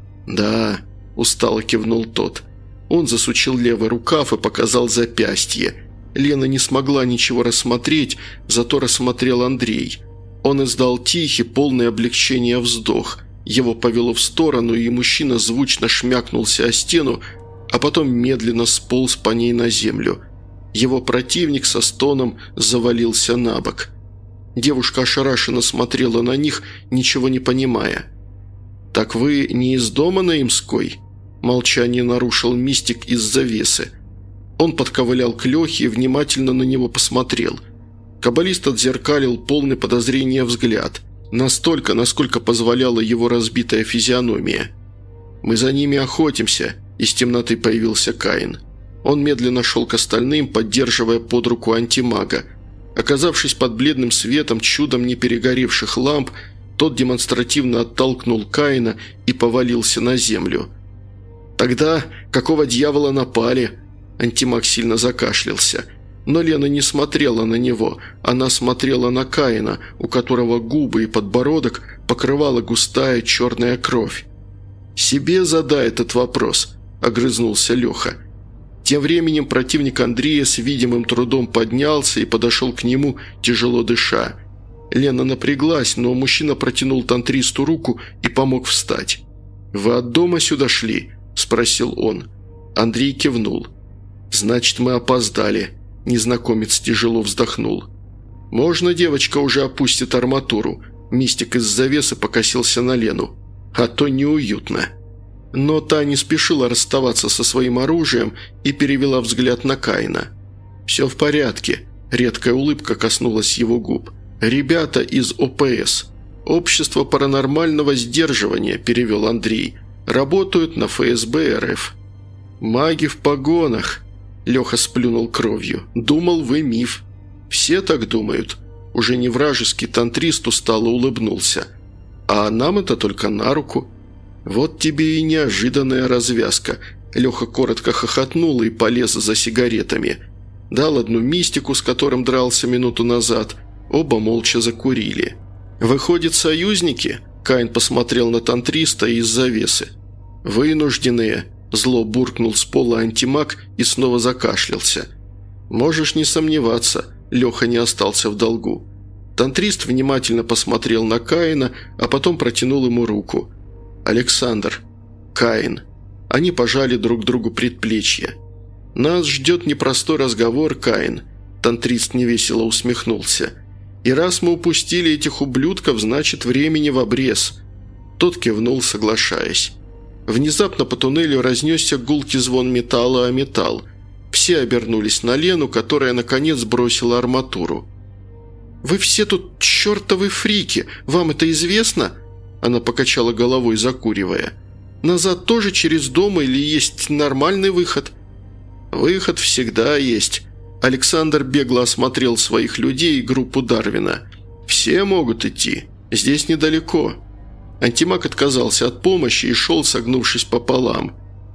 «Да», – устало кивнул тот. Он засучил левый рукав и показал запястье. Лена не смогла ничего рассмотреть, зато рассмотрел Андрей. Он издал тихий, полный облегчения вздох. Его повело в сторону, и мужчина звучно шмякнулся о стену, а потом медленно сполз по ней на землю. Его противник со стоном завалился на бок. Девушка ошарашенно смотрела на них, ничего не понимая. «Так вы не из дома на Имской?» Молчание нарушил мистик из завесы. Он подковылял к Лехе и внимательно на него посмотрел. Каббалист отзеркалил полный подозрения взгляд. Настолько, насколько позволяла его разбитая физиономия. «Мы за ними охотимся», – из темноты появился Каин. Он медленно шел к остальным, поддерживая под руку антимага. Оказавшись под бледным светом чудом не перегоревших ламп, тот демонстративно оттолкнул Каина и повалился на землю. «Тогда какого дьявола напали?» Антимаг сильно закашлялся. Но Лена не смотрела на него, она смотрела на Каина, у которого губы и подбородок покрывала густая черная кровь. «Себе задай этот вопрос», – огрызнулся Леха. Тем временем противник Андрея с видимым трудом поднялся и подошел к нему, тяжело дыша. Лена напряглась, но мужчина протянул тантристу руку и помог встать. «Вы от дома сюда шли?» – спросил он. Андрей кивнул. «Значит, мы опоздали», – незнакомец тяжело вздохнул. «Можно девочка уже опустит арматуру?» Мистик из завесы покосился на Лену. «А то неуютно». Но та не спешила расставаться со своим оружием и перевела взгляд на Каина. «Все в порядке», – редкая улыбка коснулась его губ. «Ребята из ОПС. Общество паранормального сдерживания», – перевел Андрей. «Работают на ФСБ РФ». «Маги в погонах», – Леха сплюнул кровью. «Думал, вы миф». «Все так думают». Уже не вражеский тантрист устало улыбнулся. «А нам это только на руку». «Вот тебе и неожиданная развязка». Леха коротко хохотнул и полез за сигаретами. Дал одну мистику, с которым дрался минуту назад. Оба молча закурили. «Выходит, союзники?» Каин посмотрел на тантриста из завесы. «Вынужденные», – зло буркнул с пола антимаг и снова закашлялся. «Можешь не сомневаться», – Леха не остался в долгу. Тантрист внимательно посмотрел на Каина, а потом протянул ему руку. «Александр». «Каин». Они пожали друг другу предплечья. «Нас ждет непростой разговор, Каин», – тантрист невесело усмехнулся. «И раз мы упустили этих ублюдков, значит, времени в обрез». Тот кивнул, соглашаясь. Внезапно по туннелю разнесся гулкий звон металла о металл. Все обернулись на Лену, которая, наконец, бросила арматуру. «Вы все тут чертовы фрики! Вам это известно?» Она покачала головой, закуривая. «Назад тоже через дом или есть нормальный выход?» «Выход всегда есть». Александр бегло осмотрел своих людей и группу Дарвина. «Все могут идти. Здесь недалеко». Антимаг отказался от помощи и шел, согнувшись пополам.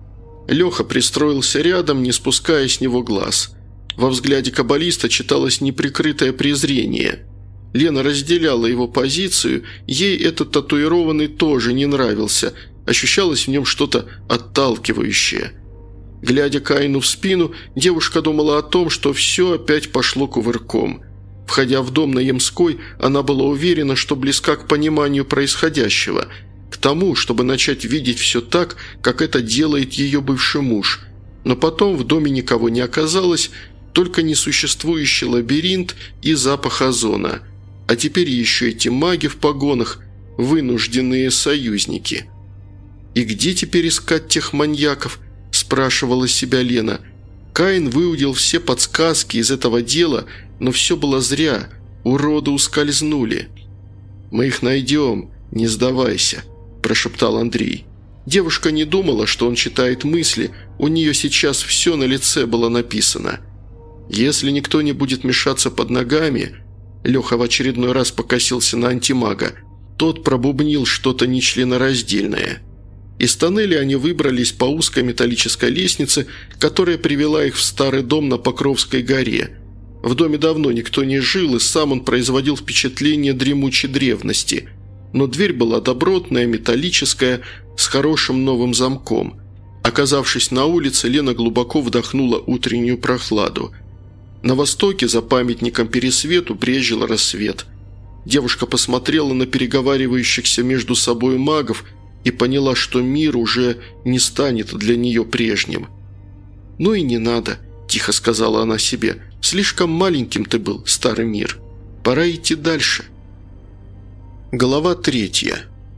Леха пристроился рядом, не спуская с него глаз. Во взгляде каббалиста читалось неприкрытое презрение. Лена разделяла его позицию, ей этот татуированный тоже не нравился, ощущалось в нем что-то отталкивающее. Глядя Каину в спину, девушка думала о том, что все опять пошло кувырком. Входя в дом на Ямской, она была уверена, что близка к пониманию происходящего, к тому, чтобы начать видеть все так, как это делает ее бывший муж. Но потом в доме никого не оказалось, только несуществующий лабиринт и запах озона. А теперь еще эти маги в погонах, вынужденные союзники. «И где теперь искать тех маньяков?» – спрашивала себя Лена. Каин выудил все подсказки из этого дела, но все было зря, уроды ускользнули. «Мы их найдем, не сдавайся», – прошептал Андрей. Девушка не думала, что он читает мысли, у нее сейчас все на лице было написано. «Если никто не будет мешаться под ногами», – Леха в очередной раз покосился на антимага, тот пробубнил что-то нечленораздельное. Из тоннеля они выбрались по узкой металлической лестнице, которая привела их в старый дом на Покровской горе. В доме давно никто не жил, и сам он производил впечатление дремучей древности. Но дверь была добротная, металлическая, с хорошим новым замком. Оказавшись на улице, Лена глубоко вдохнула утреннюю прохладу. На востоке, за памятником Пересвету, брезжил рассвет. Девушка посмотрела на переговаривающихся между собой магов и поняла, что мир уже не станет для нее прежним. «Ну и не надо», – тихо сказала она себе, – «слишком маленьким ты был, старый мир. Пора идти дальше». Глава 3.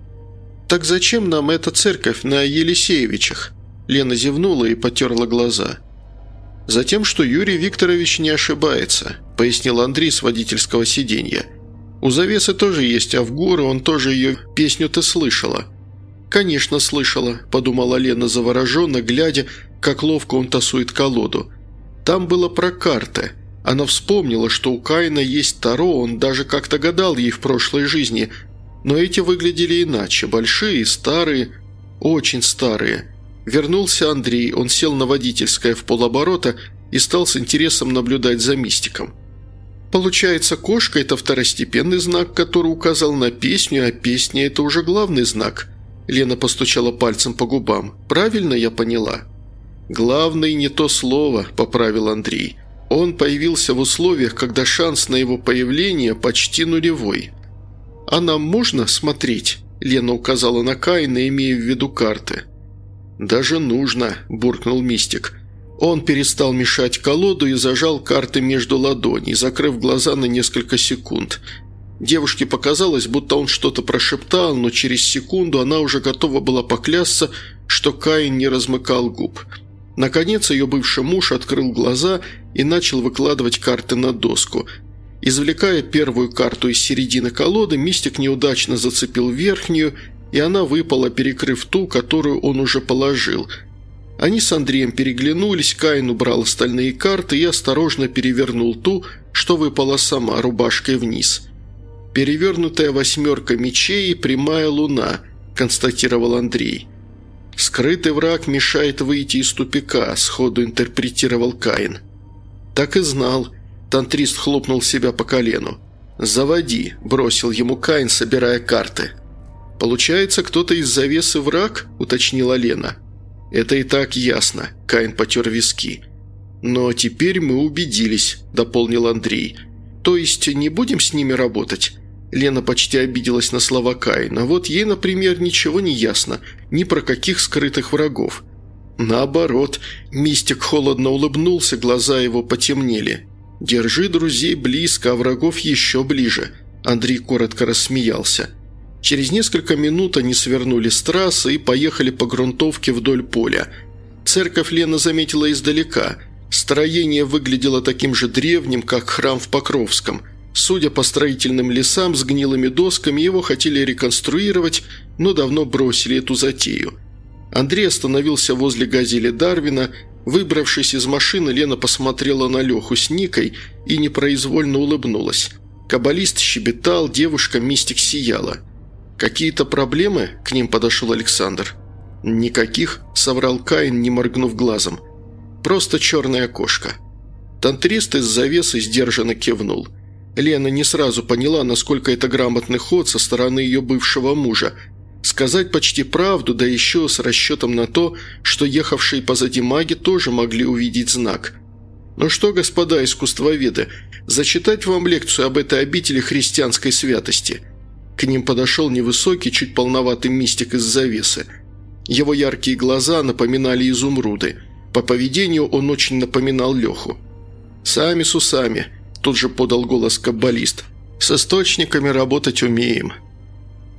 «Так зачем нам эта церковь на Елисеевичах?» Лена зевнула и потерла глаза. «Затем, что Юрий Викторович не ошибается», – пояснил Андрей с водительского сиденья. «У Завесы тоже есть Авгур, он тоже ее песню-то слышала». «Конечно, слышала», – подумала Лена завороженно, глядя, как ловко он тасует колоду. Там было про карты. Она вспомнила, что у Каина есть Таро, он даже как-то гадал ей в прошлой жизни, но эти выглядели иначе, большие, старые, очень старые. Вернулся Андрей, он сел на водительское в полоборота и стал с интересом наблюдать за мистиком. «Получается, кошка – это второстепенный знак, который указал на песню, а песня – это уже главный знак». Лена постучала пальцем по губам. «Правильно я поняла?» «Главный не то слово», – поправил Андрей. «Он появился в условиях, когда шанс на его появление почти нулевой». «А нам можно смотреть?» – Лена указала на Каина, имея в виду карты. «Даже нужно», – буркнул мистик. Он перестал мешать колоду и зажал карты между ладоней, закрыв глаза на несколько секунд. Девушке показалось, будто он что-то прошептал, но через секунду она уже готова была поклясться, что Каин не размыкал губ. Наконец ее бывший муж открыл глаза и начал выкладывать карты на доску. Извлекая первую карту из середины колоды, мистик неудачно зацепил верхнюю, и она выпала, перекрыв ту, которую он уже положил. Они с Андреем переглянулись, Каин убрал остальные карты и осторожно перевернул ту, что выпала сама, рубашкой вниз. «Перевернутая восьмерка мечей и прямая луна», – констатировал Андрей. «Скрытый враг мешает выйти из тупика», – сходу интерпретировал Каин. «Так и знал», – тантрист хлопнул себя по колену. «Заводи», – бросил ему Каин, собирая карты. «Получается, кто-то из Завесы враг?» – уточнила Лена. «Это и так ясно», – Каин потер виски. «Но теперь мы убедились», – дополнил Андрей. «То есть не будем с ними работать?» Лена почти обиделась на слова Каина. Вот ей, например, ничего не ясно, ни про каких скрытых врагов. Наоборот, мистик холодно улыбнулся, глаза его потемнели. «Держи друзей близко, а врагов еще ближе», – Андрей коротко рассмеялся. Через несколько минут они свернули с трассы и поехали по грунтовке вдоль поля. Церковь Лена заметила издалека. Строение выглядело таким же древним, как храм в Покровском. Судя по строительным лесам с гнилыми досками, его хотели реконструировать, но давно бросили эту затею. Андрей остановился возле «Газели» Дарвина. Выбравшись из машины, Лена посмотрела на Леху с Никой и непроизвольно улыбнулась. Каббалист щебетал, девушка-мистик сияла. «Какие-то проблемы?» – к ним подошел Александр. «Никаких», – соврал Каин, не моргнув глазом. «Просто черная кошка». Тантрист из Завесы сдержанно кивнул. Лена не сразу поняла, насколько это грамотный ход со стороны ее бывшего мужа. Сказать почти правду, да еще с расчетом на то, что ехавшие позади маги тоже могли увидеть знак. «Ну что, господа искусствоведы, зачитать вам лекцию об этой обители христианской святости?» К ним подошел невысокий, чуть полноватый мистик из Завесы. Его яркие глаза напоминали изумруды. По поведению он очень напоминал Леху. «Сами с усами», – тут же подал голос каббалист. «С источниками работать умеем».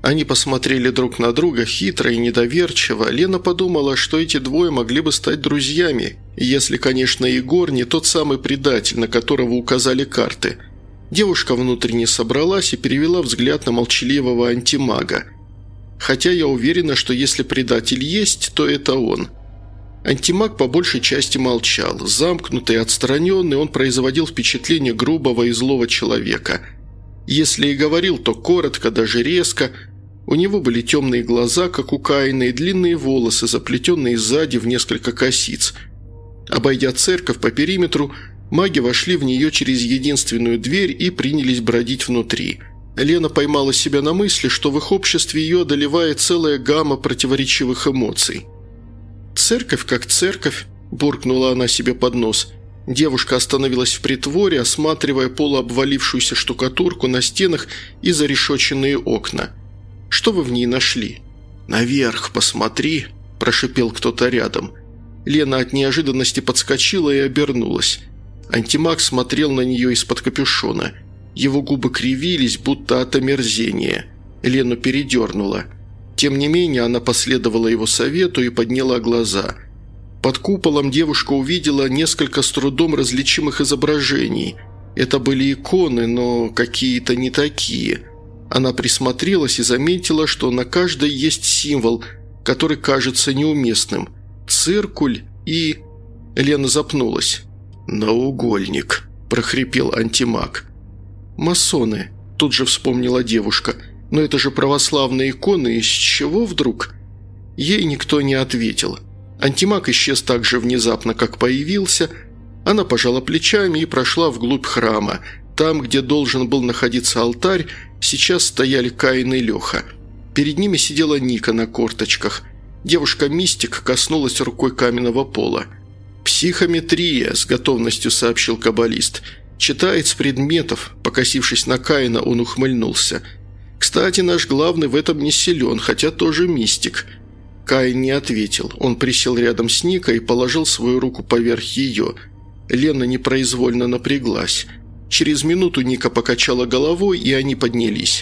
Они посмотрели друг на друга хитро и недоверчиво. Лена подумала, что эти двое могли бы стать друзьями, если, конечно, Егор не тот самый предатель, на которого указали карты. Девушка внутренне собралась и перевела взгляд на молчаливого антимага. «Хотя я уверена, что если предатель есть, то это он». Антимаг по большей части молчал. Замкнутый, отстраненный, он производил впечатление грубого и злого человека. Если и говорил, то коротко, даже резко. У него были темные глаза, как у Каина, и длинные волосы, заплетенные сзади в несколько косиц. Обойдя церковь по периметру, маги вошли в нее через единственную дверь и принялись бродить внутри. Лена поймала себя на мысли, что в их обществе ее одолевает целая гамма противоречивых эмоций. «Церковь как церковь», – буркнула она себе под нос. Девушка остановилась в притворе, осматривая полуобвалившуюся штукатурку на стенах и зарешоченные окна. «Что вы в ней нашли?» «Наверх посмотри», – прошипел кто-то рядом. Лена от неожиданности подскочила и обернулась. Антимаг смотрел на нее из-под капюшона. Его губы кривились, будто от омерзения. Лену передернуло. Тем не менее, она последовала его совету и подняла глаза. Под куполом девушка увидела несколько с трудом различимых изображений. Это были иконы, но какие-то не такие. Она присмотрелась и заметила, что на каждой есть символ, который кажется неуместным. Циркуль и... Лена запнулась. «Наугольник», – прохрипел антимаг. «Масоны», – тут же вспомнила девушка. «Но это же православные иконы, из чего вдруг?» Ей никто не ответил. Антимаг исчез так же внезапно, как появился. Она пожала плечами и прошла вглубь храма. Там, где должен был находиться алтарь, сейчас стояли Каин и Леха. Перед ними сидела Ника на корточках. Девушка-мистик коснулась рукой каменного пола. «Психометрия», – с готовностью сообщил каббалист. «Читает с предметов». Покосившись на Каина, он ухмыльнулся. «Кстати, наш главный в этом не силен, хотя тоже мистик». Каин не ответил. Он присел рядом с Никой и положил свою руку поверх ее. Лена непроизвольно напряглась. Через минуту Ника покачала головой, и они поднялись.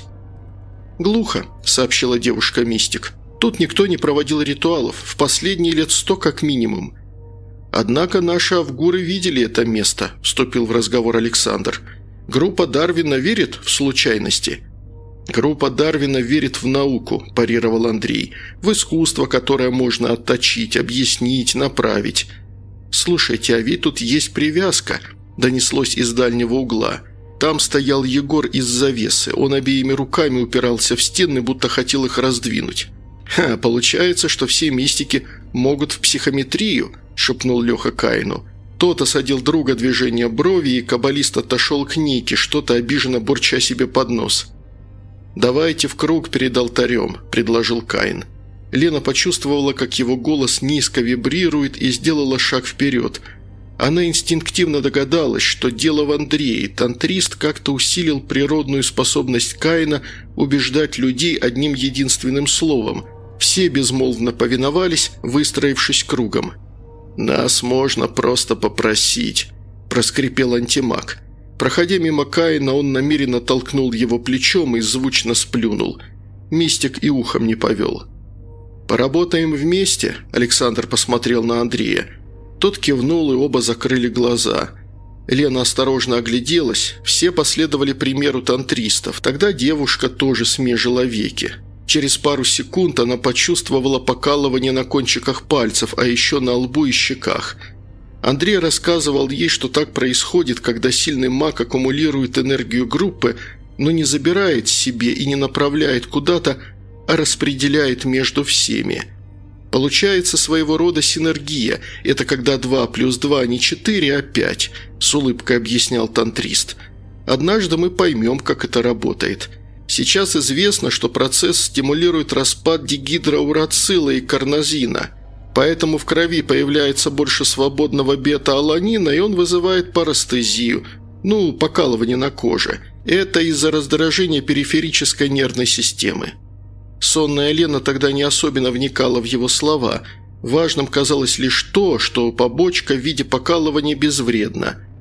«Глухо», – сообщила девушка-мистик. «Тут никто не проводил ритуалов, в последние лет 100 как минимум». «Однако наши авгуры видели это место», – вступил в разговор Александр. «Группа Дарвина верит в случайности?» «Группа Дарвина верит в науку», – парировал Андрей. «В искусство, которое можно отточить, объяснить, направить». «Слушайте, а ведь тут есть привязка», – донеслось из дальнего угла. Там стоял Егор из завесы. Он обеими руками упирался в стены, будто хотел их раздвинуть. «Получается, что все мистики могут в психометрию», – шепнул Леха Каину. Тот осадил друга движение брови, и каббалист отошел к Нике, что-то обиженно бурча себе под нос. «Давайте в круг перед алтарем», – предложил Каин. Лена почувствовала, как его голос низко вибрирует, и сделала шаг вперед. Она инстинктивно догадалась, что дело в Андрее. Тантрист как-то усилил природную способность Каина убеждать людей одним единственным словом. Все безмолвно повиновались, выстроившись кругом. «Нас можно просто попросить», – проскрипел антимаг. Проходя мимо Каина, он намеренно толкнул его плечом и звучно сплюнул. Мистик и ухом не повел. «Поработаем вместе?» – Александр посмотрел на Андрея. Тот кивнул, и оба закрыли глаза. Лена осторожно огляделась. Все последовали примеру тантристов. Тогда девушка тоже смежила веки. Через пару секунд она почувствовала покалывание на кончиках пальцев, а еще на лбу и щеках. Андрей рассказывал ей, что так происходит, когда сильный маг аккумулирует энергию группы, но не забирает себе и не направляет куда-то, а распределяет между всеми. Получается своего рода синергия. Это когда 2 + 2 не 4, а 5, с улыбкой объяснял тантрист. Однажды мы поймем, как это работает. Сейчас известно, что процесс стимулирует распад дигидроурацила и карнозина. Поэтому в крови появляется больше свободного бета-аланина, и он вызывает парестезию, покалывание на коже. Это из-за раздражения периферической нервной системы. Сонная Лена тогда не особенно вникала в его слова. Важным казалось лишь то, что побочка в виде покалывания безвредна.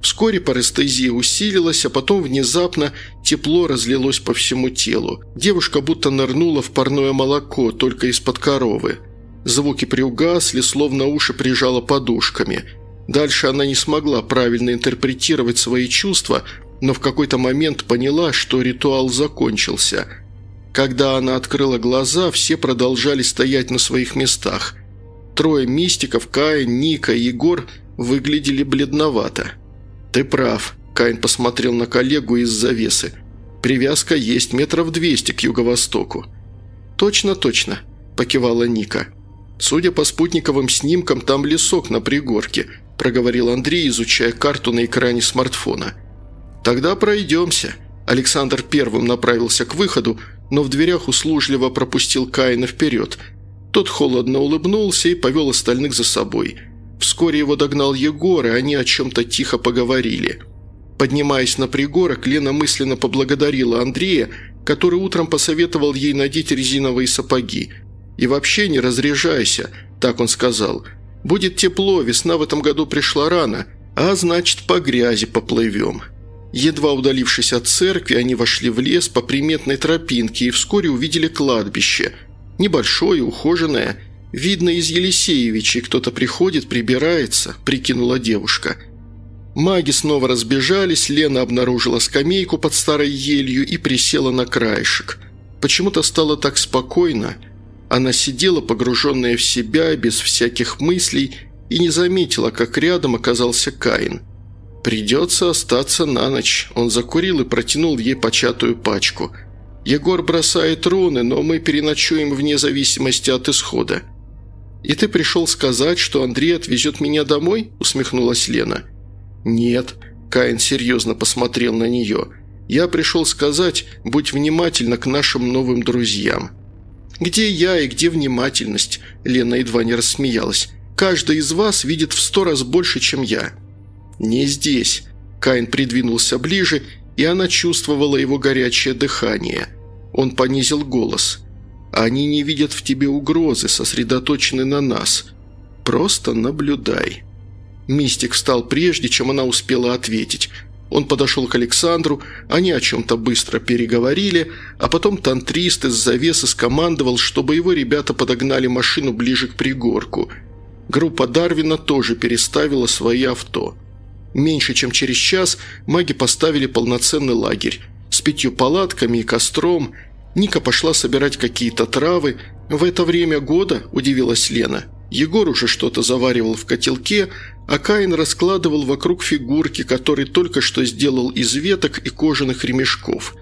Вскоре парестезия усилилась, а потом внезапно тепло разлилось по всему телу. Девушка будто нырнула в парное молоко, только из-под коровы. Звуки приугасли, словно уши прижало подушками. Дальше она не смогла правильно интерпретировать свои чувства, но в какой-то момент поняла, что ритуал закончился. Когда она открыла глаза, все продолжали стоять на своих местах. Трое мистиков, Каин, Ника и Егор, выглядели бледновато. «Ты прав», – Каин посмотрел на коллегу из завесы. «Привязка есть 200 метров к юго-востоку». «Точно, точно», – покивала Ника. «Судя по спутниковым снимкам, там лесок на пригорке», – проговорил Андрей, изучая карту на экране смартфона. «Тогда пройдемся». Александр первым направился к выходу, но в дверях услужливо пропустил Каина вперед. Тот холодно улыбнулся и повел остальных за собой. Вскоре его догнал Егор, и они о чем-то тихо поговорили. Поднимаясь на пригорок, Лена мысленно поблагодарила Андрея, который утром посоветовал ей надеть резиновые сапоги. «И вообще не разряжайся», – так он сказал. «Будет тепло, весна в этом году пришла рано, а значит, по грязи поплывем». Едва удалившись от церкви, они вошли в лес по приметной тропинке и вскоре увидели кладбище. Небольшое, ухоженное. «Видно, из Елисеевичей кто-то приходит, прибирается», – прикинула девушка. Маги снова разбежались, Лена обнаружила скамейку под старой елью и присела на краешек. Почему-то стало так спокойно. Она сидела, погруженная в себя, без всяких мыслей, и не заметила, как рядом оказался Каин. «Придется остаться на ночь». Он закурил и протянул ей початую пачку. «Егор бросает руны, но мы переночуем вне зависимости от исхода». «И ты пришел сказать, что Андрей отвезет меня домой?» – усмехнулась Лена. «Нет», – Каин серьезно посмотрел на нее. «Я пришел сказать, будь внимательна к нашим новым друзьям». «Где я и где внимательность?» – Лена едва не рассмеялась. «Каждый из вас видит в 100 раз больше, чем я». «Не здесь». Каин придвинулся ближе, и она чувствовала его горячее дыхание. Он понизил голос. «Они не видят в тебе угрозы, сосредоточены на нас. Просто наблюдай». Мистик встал прежде, чем она успела ответить. Он подошел к Александру, они о чем-то быстро переговорили, а потом тантрист из завесы скомандовал, чтобы его ребята подогнали машину ближе к пригорку. Группа Дарвина тоже переставила свои авто. Меньше чем через час маги поставили полноценный лагерь с 5 палатками и костром. Ника пошла собирать какие-то травы. «В это время года?» – удивилась Лена. Егор уже что-то заваривал в котелке, а Каин раскладывал вокруг фигурки, которые только что сделал из веток и кожаных ремешков.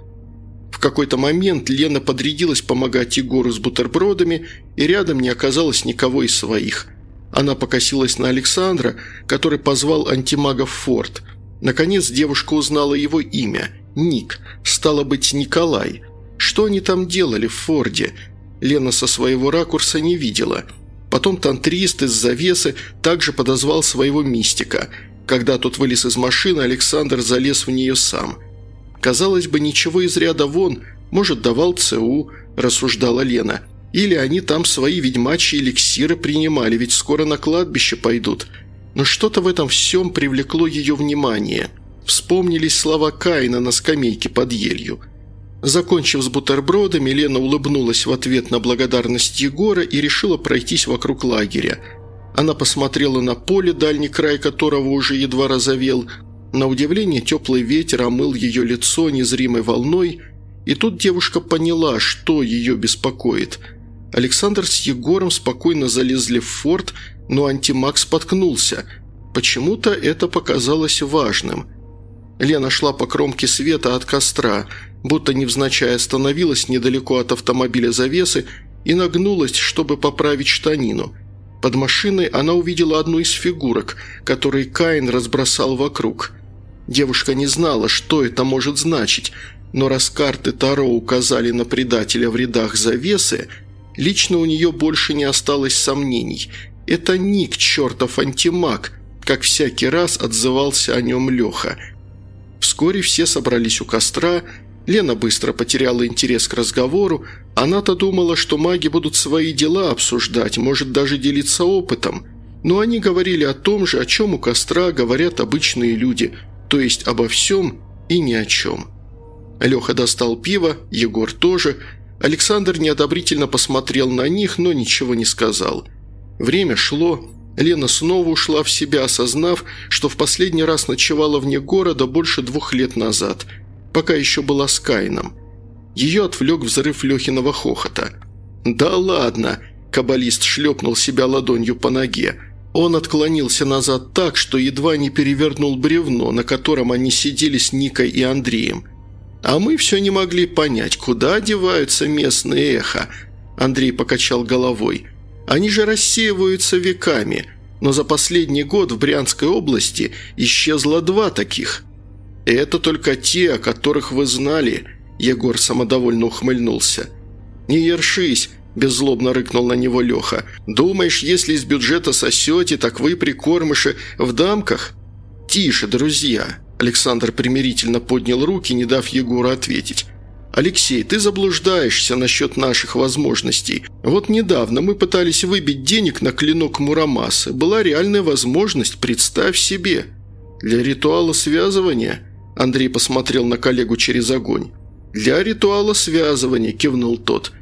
В какой-то момент Лена подрядилась помогать Егору с бутербродами, и рядом не оказалось никого из своих. Она покосилась на Александра, который позвал антимага в форт. Наконец девушка узнала его имя – Ник, стало быть, Николай. Что они там делали в форте? Лена со своего ракурса не видела. Потом тантрист из завесы также подозвал своего мистика. Когда тот вылез из машины, Александр залез в нее сам. «Казалось бы, ничего из ряда вон, может, давал ЦУ», – рассуждала Лена. «Или они там свои ведьмачьи эликсиры принимали, ведь скоро на кладбище пойдут». Но что-то в этом всем привлекло ее внимание. Вспомнились слова Каина на скамейке под елью. Закончив с бутербродами, Лена улыбнулась в ответ на благодарность Егора и решила пройтись вокруг лагеря. Она посмотрела на поле, дальний край которого уже едва розовел. На удивление теплый ветер омыл ее лицо незримой волной, и тут девушка поняла, что ее беспокоит. Александр с Егором спокойно залезли в форт, но антимаг споткнулся. Почему-то это показалось важным. Лена шла по кромке света от костра, будто невзначай остановилась недалеко от автомобиля завесы и нагнулась, чтобы поправить штанину. Под машиной она увидела одну из фигурок, которые Каин разбросал вокруг. Девушка не знала, что это может значить, но раз карты Таро указали на предателя в рядах завесы, лично у нее больше не осталось сомнений. Это Ник, чертов антимаг, как всякий раз отзывался о нем Леха. Вскоре все собрались у костра. Лена быстро потеряла интерес к разговору. Она-то думала, что маги будут свои дела обсуждать, может даже делиться опытом. Но они говорили о том же, о чем у костра говорят обычные люди. то есть обо всем и ни о чем. Леха достал пиво, Егор тоже. Александр неодобрительно посмотрел на них, но ничего не сказал. Время шло. Лена снова ушла в себя, осознав, что в последний раз ночевала вне города больше 2 лет назад, пока еще была с Каином. Ее отвлек взрыв Лехиного хохота. «Да ладно!» – каббалист шлепнул себя ладонью по ноге. Он отклонился назад так, что едва не перевернул бревно, на котором они сидели с Никой и Андреем. «А мы все не могли понять, куда деваются местные эхо?» Андрей покачал головой. «Они же рассеиваются веками, но за последний год в Брянской области исчезло 2 таких». «Это только те, о которых вы знали», – Егор самодовольно ухмыльнулся. «Не ершись», – беззлобно рыкнул на него Леха. «Думаешь, если из бюджета сосете, так вы, прикормыши, в дамках?» «Тише, друзья», – Александр примирительно поднял руки, не дав Егору ответить. «Алексей, ты заблуждаешься насчет наших возможностей. Вот недавно мы пытались выбить денег на клинок Мурамасы. Была реальная возможность, представь себе. Для ритуала связывания...» Андрей посмотрел на коллегу через огонь. «Для ритуала связывания», – кивнул тот.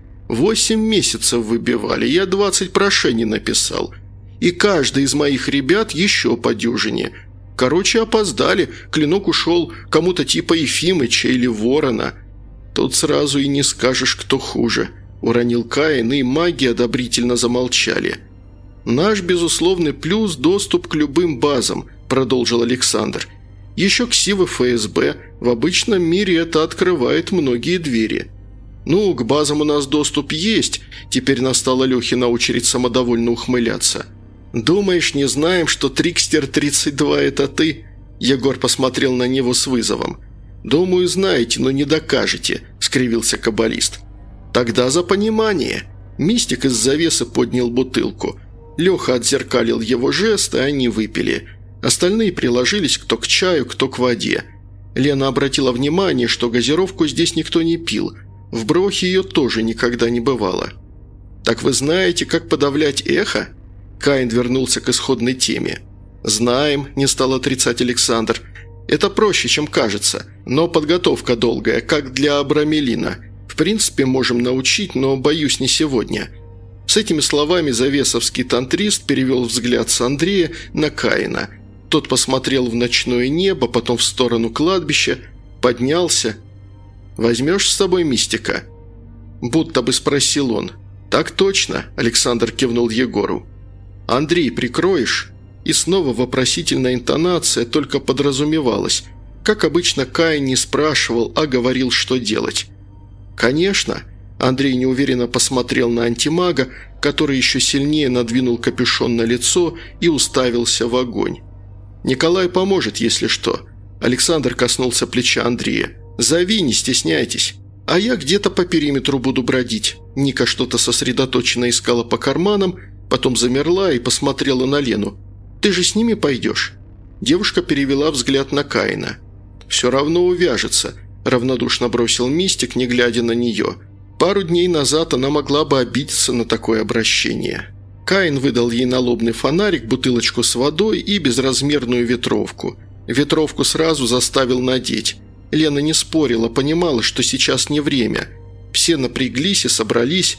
8 месяцев выбивали, я 20 прошений написал. И каждый из моих ребят еще по дюжине. Короче, опоздали, клинок ушел кому-то типа Ефимыча или Ворона. Тут сразу и не скажешь, кто хуже», – уронил Каин, и маги одобрительно замолчали. «Наш безусловный плюс – доступ к любым базам», – продолжил Александр. «Еще ксивы ФСБ. В обычном мире это открывает многие двери». «Ну, к базам у нас доступ есть», – теперь настала Лехина очередь самодовольно ухмыляться. «Думаешь, не знаем, что Трикстер-32 – это ты?» Егор посмотрел на него с вызовом. «Думаю, знаете, но не докажете», – скривился каббалист. «Тогда за понимание». Мистик из завесы поднял бутылку. Леха отзеркалил его жест, и они выпили. Остальные приложились кто к чаю, кто к воде. Лена обратила внимание, что газировку здесь никто не пил. В Брохе ее тоже никогда не бывало. «Так вы знаете, как подавлять эхо?» Каин вернулся к исходной теме. «Знаем», – не стал отрицать Александр. «Это проще, чем кажется, но подготовка долгая, как для абрамелина. В принципе, можем научить, но, боюсь, не сегодня». С этими словами завесовский тантрист перевел взгляд с Андрея на Каина. Тот посмотрел в ночное небо, потом в сторону кладбища, поднялся. «Возьмешь с собой мистика?» Будто бы спросил он. «Так точно», – Александр кивнул Егору. «Андрей, прикроешь?» И снова вопросительная интонация только подразумевалась. Как обычно, Каин не спрашивал, а говорил, что делать. «Конечно», – Андрей неуверенно посмотрел на антимага, который еще сильнее надвинул капюшон на лицо и уставился в огонь. «Николай поможет, если что». Александр коснулся плеча Андрея. «Зови, не стесняйтесь. А я где-то по периметру буду бродить». Ника что-то сосредоточенно искала по карманам, потом замерла и посмотрела на Лену. «Ты же с ними пойдешь?» Девушка перевела взгляд на Каина. «Все равно увяжется», – равнодушно бросил мистик, не глядя на нее. Пару дней назад она могла бы обидеться на такое обращение. Каин выдал ей налобный фонарик, бутылочку с водой и безразмерную ветровку. Ветровку сразу заставил надеть. Лена не спорила, понимала, что сейчас не время. Все напряглись и собрались.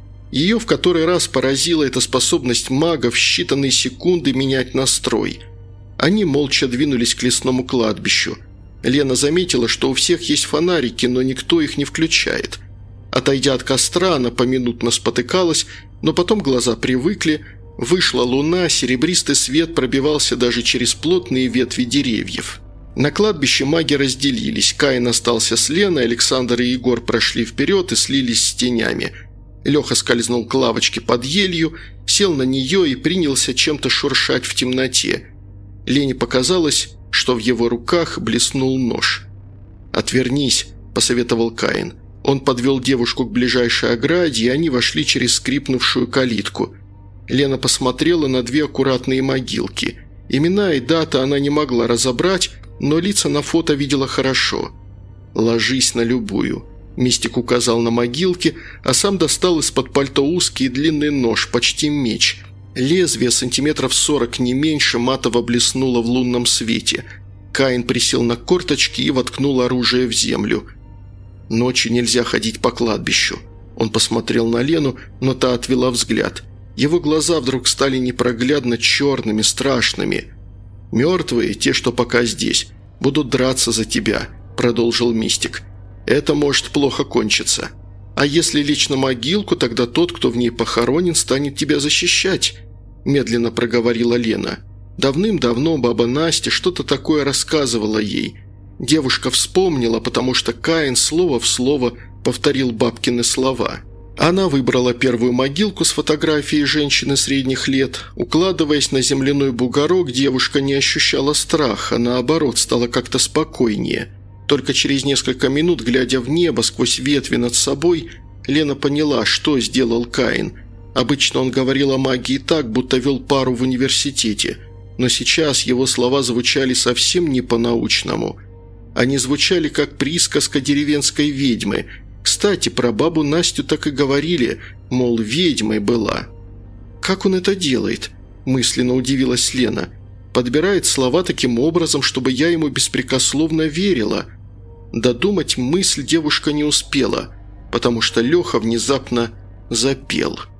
Ее в который раз поразила эта способность мага в считанные секунды менять настрой. Они молча двинулись к лесному кладбищу. Лена заметила, что у всех есть фонарики, но никто их не включает. Отойдя от костра, она поминутно спотыкалась, но потом глаза привыкли. Вышла луна, серебристый свет пробивался даже через плотные ветви деревьев. На кладбище маги разделились. Каин остался с Леной, Александр и Егор прошли вперед и слились с тенями. Леха скользнул к лавочке под елью, сел на нее и принялся чем-то шуршать в темноте. Лене показалось, что в его руках блеснул нож. «Отвернись», – посоветовал Каин. Он подвел девушку к ближайшей ограде, и они вошли через скрипнувшую калитку. Лена посмотрела на 2 аккуратные могилки. Имена и даты она не могла разобрать, но лица на фото видела хорошо. «Ложись на любую», – мистик указал на могилки, а сам достал из-под пальто узкий и длинный нож, почти меч. Лезвие сантиметров 40, не меньше, матово блеснуло в лунном свете. Каин присел на корточки и воткнул оружие в землю. «Ночью нельзя ходить по кладбищу». Он посмотрел на Лену, но та отвела взгляд. Его глаза вдруг стали непроглядно черными, страшными. «Мертвые, те, что пока здесь, будут драться за тебя», – продолжил мистик. «Это может плохо кончиться. А если лечь на могилку, тогда тот, кто в ней похоронен, станет тебя защищать», – медленно проговорила Лена. Давным-давно баба Настя что-то такое рассказывала ей. Девушка вспомнила, потому что Каин слово в слово повторил бабкины слова. Она выбрала первую могилку с фотографией женщины средних лет. Укладываясь на земляной бугорок, девушка не ощущала страха, наоборот, стала как-то спокойнее. Только через несколько минут, глядя в небо сквозь ветви над собой, Лена поняла, что сделал Каин. Обычно он говорил о магии так, будто вел пару в университете, но сейчас его слова звучали совсем не по-научному. Они звучали как присказка деревенской ведьмы. Кстати, про бабу Настю так и говорили, мол, ведьмой была. «Как он это делает?» – мысленно удивилась Лена. «Подбирает слова таким образом, чтобы я ему беспрекословно верила». Додумать мысль девушка не успела, потому что Леха внезапно запел –